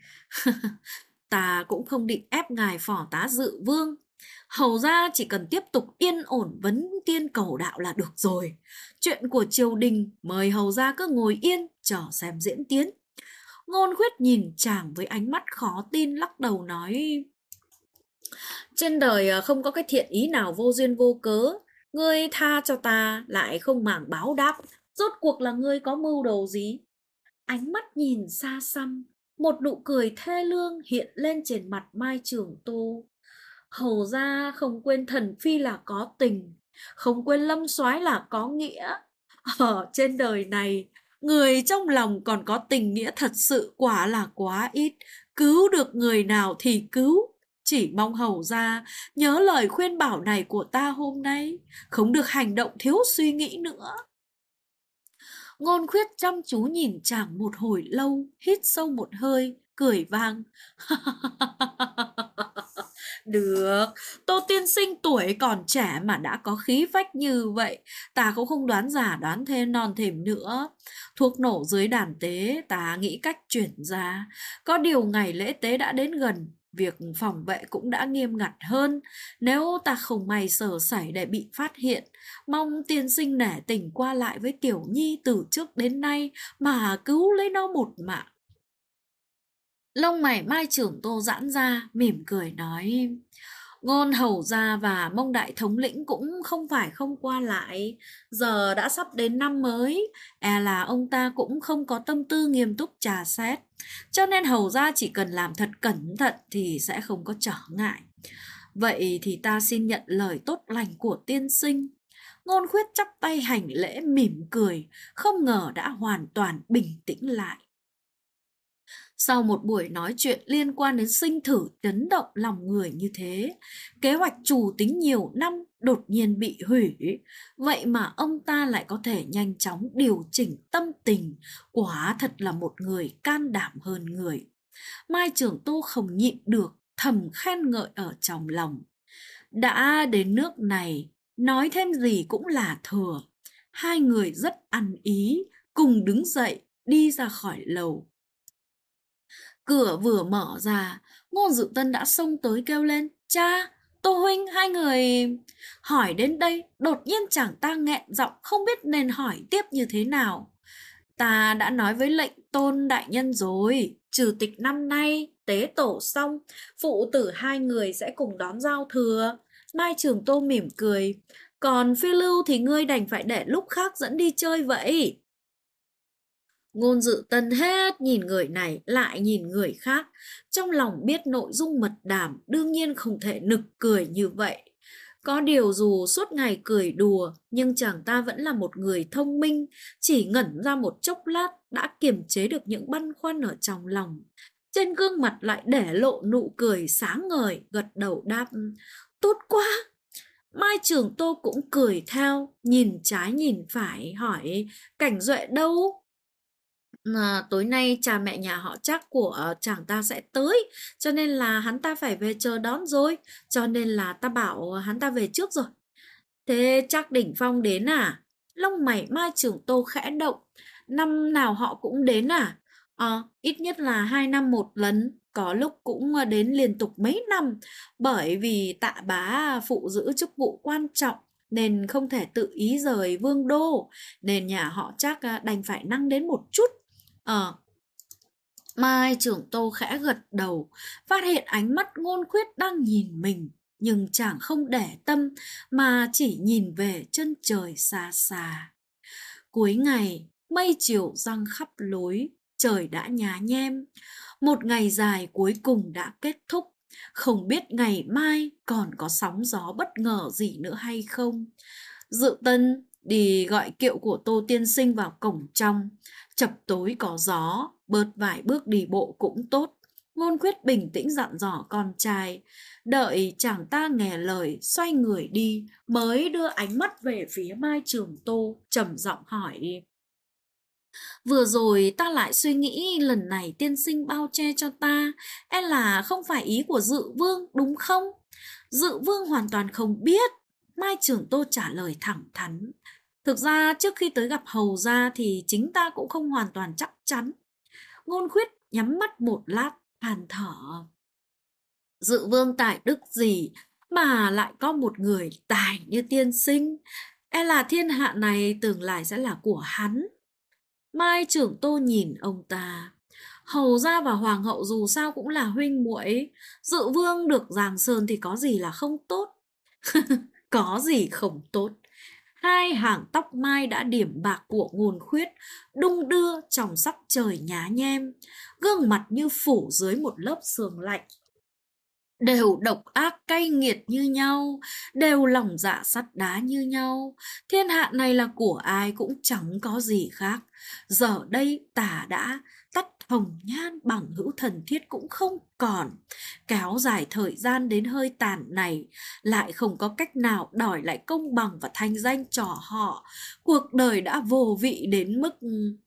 ta cũng không định ép ngài phò tá dự vương. Hầu ra chỉ cần tiếp tục yên ổn vấn tiên cầu đạo là được rồi. Chuyện của triều đình mời hầu ra cứ ngồi yên chờ xem diễn tiến. Ngôn Khuyết nhìn chàng với ánh mắt khó tin, lắc đầu nói, trên đời không có cái thiện ý nào vô duyên vô cớ. Ngươi tha cho ta lại không màng báo đáp, rốt cuộc là ngươi có mưu đồ gì? Ánh mắt nhìn xa xăm, một nụ cười thê lương hiện lên trên mặt Mai Trường Tô. Hầu ra không quên thần phi là có tình, không quên Lâm soái là có nghĩa. Ở trên đời này, người trong lòng còn có tình nghĩa thật sự quả là quá ít. Cứu được người nào thì cứu. Chỉ mong hầu ra nhớ lời khuyên bảo này của ta hôm nay, không được hành động thiếu suy nghĩ nữa. Ngôn Khuyết chăm chú nhìn chàng một hồi lâu, hít sâu một hơi, cười vang. Được, Tô tiên sinh tuổi còn trẻ mà đã có khí phách như vậy, ta cũng không đoán giả đoán thêm non thêm nữa. Thuốc nổ dưới đàn tế, ta nghĩ cách chuyển ra. Có điều ngày lễ tế đã đến gần, việc phòng vệ cũng đã nghiêm ngặt hơn. Nếu ta không may sở sẩy để bị phát hiện, mong tiên sinh nể tình qua lại với Tiểu Nhi từ trước đến nay mà cứu lấy nó một mạng. Lông mày Mai Trưởng Tô giãn ra, mỉm cười nói, Ngôn hầu gia và Mông đại thống lĩnh cũng không phải không qua lại. Giờ đã sắp đến năm mới, e là ông ta cũng không có tâm tư nghiêm túc trà xét. Cho nên hầu gia chỉ cần làm thật cẩn thận thì sẽ không có trở ngại. Vậy thì ta xin nhận lời tốt lành của tiên sinh. Ngôn Khuyết chắp tay hành lễ mỉm cười, không ngờ đã hoàn toàn bình tĩnh lại. Sau một buổi nói chuyện liên quan đến sinh thử chấn động lòng người như thế, kế hoạch chủ tính nhiều năm đột nhiên bị hủy. Vậy mà ông ta lại có thể nhanh chóng điều chỉnh tâm tình, quả thật là một người can đảm hơn người. Mai Trường Tô không nhịn được, thầm khen ngợi ở trong lòng. Đã đến nước này, nói thêm gì cũng là thừa. Hai người rất ăn ý, cùng đứng dậy, đi ra khỏi lầu. Cửa vừa mở ra, Ngôn Dự Tân đã xông tới kêu lên, cha, Tô huynh, hai người... Hỏi đến đây, đột nhiên chàng ta nghẹn giọng không biết nên hỏi tiếp như thế nào. Ta đã nói với lệnh tôn đại nhân rồi, trừ tịch năm nay, tế tổ xong, phụ tử hai người sẽ cùng đón giao thừa. Mai Trường Tô mỉm cười, còn Phi Lưu thì ngươi đành phải để lúc khác dẫn đi chơi vậy. Ngôn Dự Tân hết nhìn người này lại nhìn người khác, trong lòng biết nội dung mật đàm đương nhiên không thể nực cười như vậy. Có điều dù suốt ngày cười đùa nhưng chàng ta vẫn là một người thông minh, chỉ ngẩn ra một chốc lát đã kiềm chế được những băn khoăn ở trong lòng. Trên gương mặt lại để lộ nụ cười sáng ngời, gật đầu đáp, tốt quá. Mai Trường Tô cũng cười theo, nhìn trái nhìn phải hỏi, Cảnh Duệ đâu? Tối nay cha mẹ nhà họ Trác của chàng ta sẽ tới, cho nên là hắn ta phải về chờ đón rồi, cho nên là ta bảo hắn ta về trước rồi. Thế Trác Đỉnh Phong đến à? Lông mày Mai Trường Tô khẽ động. Năm nào họ cũng đến à? Ít nhất là 2 năm một lần, có lúc cũng đến liên tục mấy năm, bởi vì Tạ Bá phụ giữ chức vụ quan trọng nên không thể tự ý rời vương đô, nên nhà họ chắc đành phải năng đến một chút. Ờ, Mai Trường Tô khẽ gật đầu, phát hiện ánh mắt Ngôn Khuyết đang nhìn mình, nhưng chàng không để tâm mà chỉ nhìn về chân trời xa xa. Cuối ngày, mây chiều giăng khắp lối, trời đã nhá nhem. Một ngày dài cuối cùng đã kết thúc, không biết ngày mai còn có sóng gió bất ngờ gì nữa hay không. Dự Tân đi gọi kiệu của Tô Tiên Sinh vào cổng trong. Chập tối có gió, bớt vài bước đi bộ cũng tốt. Ngôn Khuyết bình tĩnh dặn dò con trai. Đợi chàng ta nghe lời, xoay người đi, mới đưa ánh mắt về phía Mai Trường Tô, trầm giọng hỏi. Vừa rồi ta lại suy nghĩ lần này tiên sinh bao che cho ta, e là không phải ý của Dự Vương đúng không? Dự Vương hoàn toàn không biết. Mai Trường Tô trả lời thẳng thắn. Thực ra trước khi tới gặp hầu gia thì chính ta cũng không hoàn toàn chắc chắn. Ngôn Khuyết nhắm mắt một lát, than thở. Dự Vương tài đức gì mà lại có một người tài như tiên sinh? E là thiên hạ này tương lai sẽ là của hắn. Mai Trường Tô nhìn ông ta. Hầu gia và hoàng hậu dù sao cũng là huynh muội, Dự Vương được giang sơn thì có gì là không tốt. Có gì không tốt. Hai hàng tóc mai đã điểm bạc của Ngôn Khuyết đung đưa trong sắc trời nhá nhem, gương mặt như phủ dưới một lớp sương lạnh. Đều độc ác cay nghiệt như nhau, đều lòng dạ sắt đá như nhau. Thiên hạ này là của ai cũng chẳng có gì khác. Giờ đây ta đã tắt hồng nhan, bằng hữu thần thiết cũng không còn. Kéo dài thời gian đến hơi tàn này, lại không có cách nào đòi lại công bằng và thanh danh cho họ. Cuộc đời đã vô vị đến mức...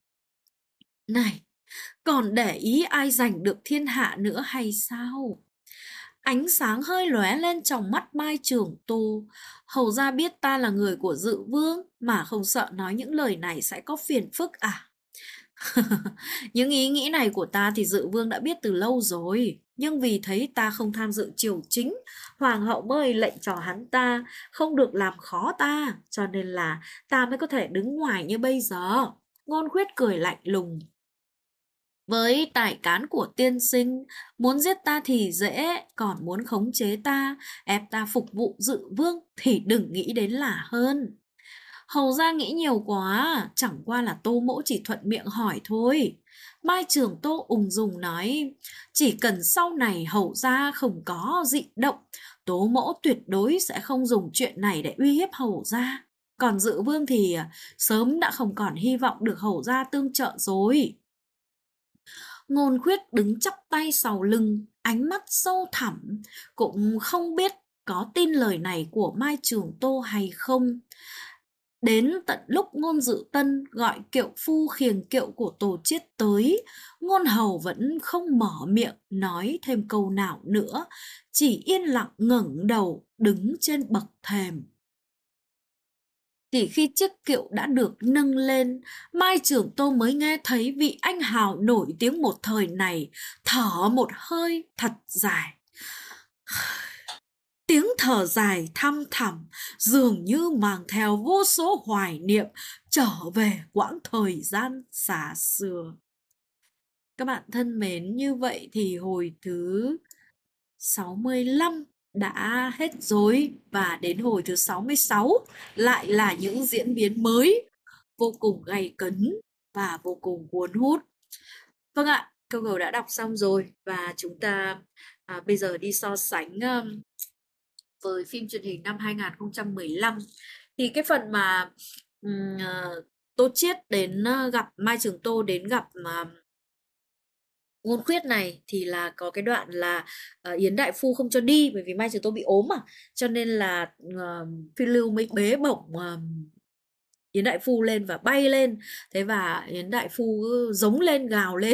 Này, còn để ý ai giành được thiên hạ nữa hay sao? Ánh sáng hơi lóe lên trong mắt Mai Trường Tô. Hầu ra biết ta là người của Dự Vương mà không sợ nói những lời này sẽ có phiền phức à? Những ý nghĩ này của ta thì Dự Vương đã biết từ lâu rồi. Nhưng vì thấy ta không tham dự triều chính, hoàng hậu mới lệnh cho hắn ta không được làm khó ta, cho nên là ta mới có thể đứng ngoài như bây giờ. Ngôn Khuyết cười lạnh lùng. Với tài cán của tiên sinh, muốn giết ta thì dễ, còn muốn khống chế ta, ép ta phục vụ Dự Vương thì đừng nghĩ đến là hơn. Hầu ra nghĩ nhiều quá, chẳng qua là Tô Mỗ chỉ thuận miệng hỏi thôi. Mai Trường Tô ung dung nói, chỉ cần sau này hầu ra không có dị động, Tố Mỗ tuyệt đối sẽ không dùng chuyện này để uy hiếp hầu ra. Còn Dự Vương thì sớm đã không còn hy vọng được hầu ra tương trợ rồi. Ngôn Khuyết đứng chắp tay sau lưng, ánh mắt sâu thẳm, cũng không biết có tin lời này của Mai Trường Tô hay không. Đến tận lúc Ngôn Dự Tân gọi kiệu phu khiêng kiệu của Tổ Chiết tới, Ngôn Hầu vẫn không mở miệng nói thêm câu nào nữa, chỉ yên lặng ngẩng đầu đứng trên bậc thềm. Chỉ khi chiếc kiệu đã được nâng lên, Mai Trường Tô mới nghe thấy vị anh hào nổi tiếng một thời này thở một hơi thật dài. Tiếng thở dài thăm thẳm, dường như mang theo vô số hoài niệm trở về quãng thời gian xa xưa. Các bạn thân mến, như vậy thì hồi thứ 65 đã hết rồi, và đến hồi thứ 66 lại là những diễn biến mới vô cùng gay cấn và vô cùng cuốn hút. Vâng ạ, câu Gầu đã đọc xong rồi và chúng ta bây giờ đi so sánh với phim truyền hình năm 2015. Thì cái phần mà Tô Chiết đến gặp Mai Trường Tô đến gặp Ngôn Khuyết này thì là có cái đoạn là Yến Đại Phu không cho đi bởi vì Mai Trường Tô bị ốm mà, cho nên là Phiêu Lưu mới bế bổng Yến Đại Phu lên và bay lên. Thế và Yến Đại Phu giống lên gào lên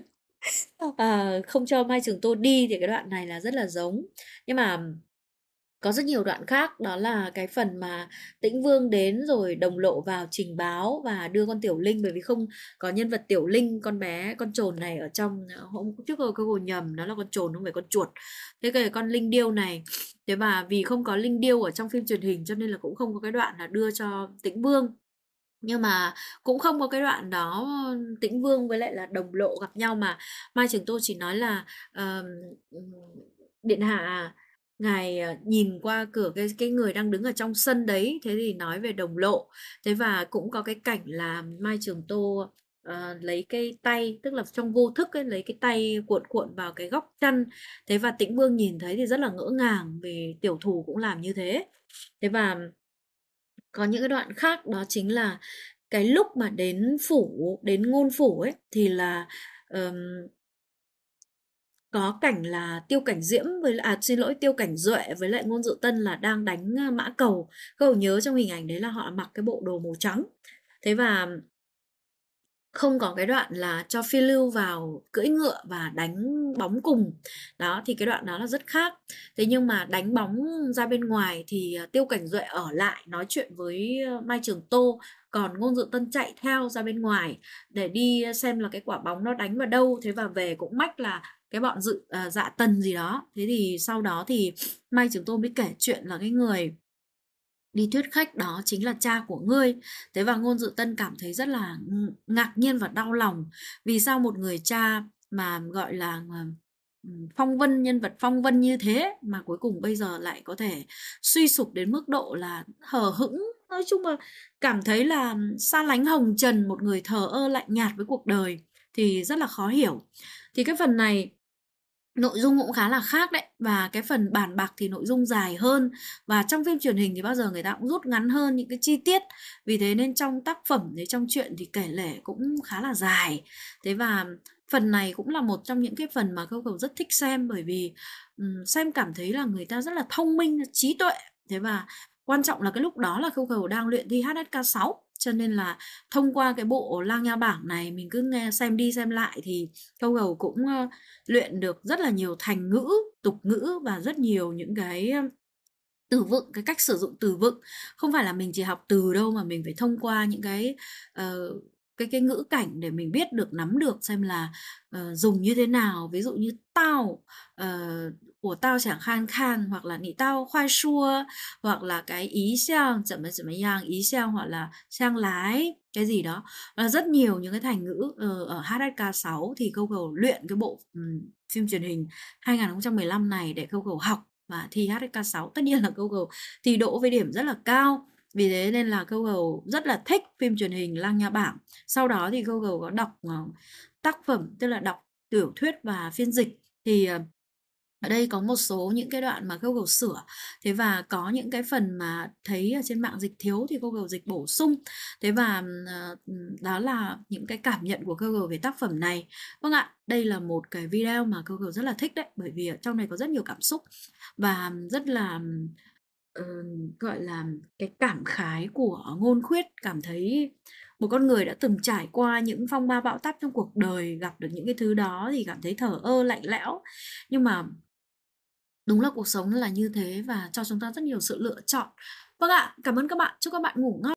không cho Mai Trường Tô đi, thì cái đoạn này là rất là giống. Nhưng mà Có rất nhiều đoạn khác, đó là cái phần mà Tĩnh Vương đến rồi Đồng Lộ vào trình báo và đưa con Tiểu Linh, bởi vì không có nhân vật Tiểu Linh, con bé con trồn này ở trong, hôm trước rồi cô nhầm, nó là con trồn không phải con chuột. Thế cái con Linh Điêu này, thế mà vì không có Linh Điêu ở trong phim truyền hình cho nên là cũng không có cái đoạn là đưa cho Tĩnh Vương. Nhưng mà cũng không có cái đoạn đó Tĩnh Vương với lại là Đồng Lộ gặp nhau, mà Mai Trường Tô chỉ nói là điện hạ, ngài nhìn qua cửa cái người đang đứng ở trong sân đấy, thế thì nói về Đồng Lộ. Thế và cũng có cái cảnh là Mai Trường Tô lấy cái tay, tức là trong vô thức ấy, lấy cái tay cuộn cuộn vào cái góc chăn. Thế và Tĩnh Vương nhìn thấy thì rất là ngỡ ngàng vì tiểu thủ cũng làm như thế. Thế và có những cái đoạn khác, đó chính là cái lúc mà đến Ngôn Phủ ấy, thì là có cảnh là Tiêu Cảnh Diễm xin lỗi, Tiêu Cảnh Duệ với lại Ngôn Dự Tân là đang đánh mã cầu. Các nhớ trong hình ảnh đấy là họ mặc cái bộ đồ màu trắng. Thế và không có cái đoạn là cho phiêu lưu vào cưỡi ngựa và đánh bóng cùng. Đó thì cái đoạn đó là rất khác. Thế nhưng mà đánh bóng ra bên ngoài thì Tiêu Cảnh Duệ ở lại nói chuyện với Mai Trường Tô, còn Ngôn Dự Tân chạy theo ra bên ngoài để đi xem là cái quả bóng nó đánh vào đâu. Thế và về cũng mách là cái bọn Dạ Tần gì đó. Thế thì sau đó thì Mai Trường Tô mới kể chuyện là cái người đi thuyết khách đó chính là cha của ngươi. Thế và Ngôn Dự Tân cảm thấy rất là ngạc nhiên và đau lòng, vì sao một người cha mà gọi là phong vân, nhân vật phong vân như thế mà cuối cùng bây giờ lại có thể suy sụp đến mức độ là hờ hững, nói chung là cảm thấy là xa lánh hồng trần, một người thờ ơ lạnh nhạt với cuộc đời, thì rất là khó hiểu. Thì cái phần này nội dung cũng khá là khác đấy, và cái phần bàn bạc thì nội dung dài hơn, và trong phim truyền hình thì bao giờ người ta cũng rút ngắn hơn những cái chi tiết, vì thế nên trong tác phẩm thì trong truyện thì kể lể cũng khá là dài. Thế và phần này cũng là một trong những cái phần mà Câu Cầu rất thích xem, bởi vì xem cảm thấy là người ta rất là thông minh, trí tuệ. Thế và quan trọng là cái lúc đó là Câu Cầu đang luyện thi HSK6, cho nên là thông qua cái bộ Lang Nha Bảng này, mình cứ nghe xem đi xem lại thì Câu Cầu cũng luyện được rất là nhiều thành ngữ, tục ngữ và rất nhiều những cái từ vựng, cái cách sử dụng từ vựng. Không phải là mình chỉ học từ đâu, mà mình phải thông qua những cái cái ngữ cảnh để mình biết được, nắm được xem là dùng như thế nào. Ví dụ như tao, của tao chẳng khan khan, hoặc là nị tao khoai xua, hoặc là cái ý xiang chậm yang, ý xiang hoặc là xiang lái cái gì đó. Rất nhiều những cái thành ngữ ở HSK6 thì Câu Cầu luyện cái bộ phim truyền hình 2015 này để Câu Cầu học và thi HSK6. Tất nhiên là Câu Cầu thi đỗ với điểm rất là cao, vì thế nên là Câu Cầu rất là thích phim truyền hình Lang Nha Bảng. Sau đó thì Câu Cầu có đọc tác phẩm, tức là đọc tiểu thuyết và phiên dịch. Thì ở đây có một số những cái đoạn mà Câu Cầu sửa. Thế và có những cái phần mà thấy ở trên mạng dịch thiếu thì Câu Cầu dịch bổ sung. Thế và đó là những cái cảm nhận của Câu Cầu về tác phẩm này. Vâng ạ, đây là một cái video mà Câu Cầu rất là thích đấy, bởi vì ở trong này có rất nhiều cảm xúc và rất là gọi là cái cảm khái của Ngôn Khuyết, cảm thấy một con người đã từng trải qua những phong ba bão táp trong cuộc đời, gặp được những cái thứ đó thì cảm thấy thờ ơ lạnh lẽo. Nhưng mà đúng là cuộc sống là như thế và cho chúng ta rất nhiều sự lựa chọn. Vâng ạ, cảm ơn các bạn, chúc các bạn ngủ ngon.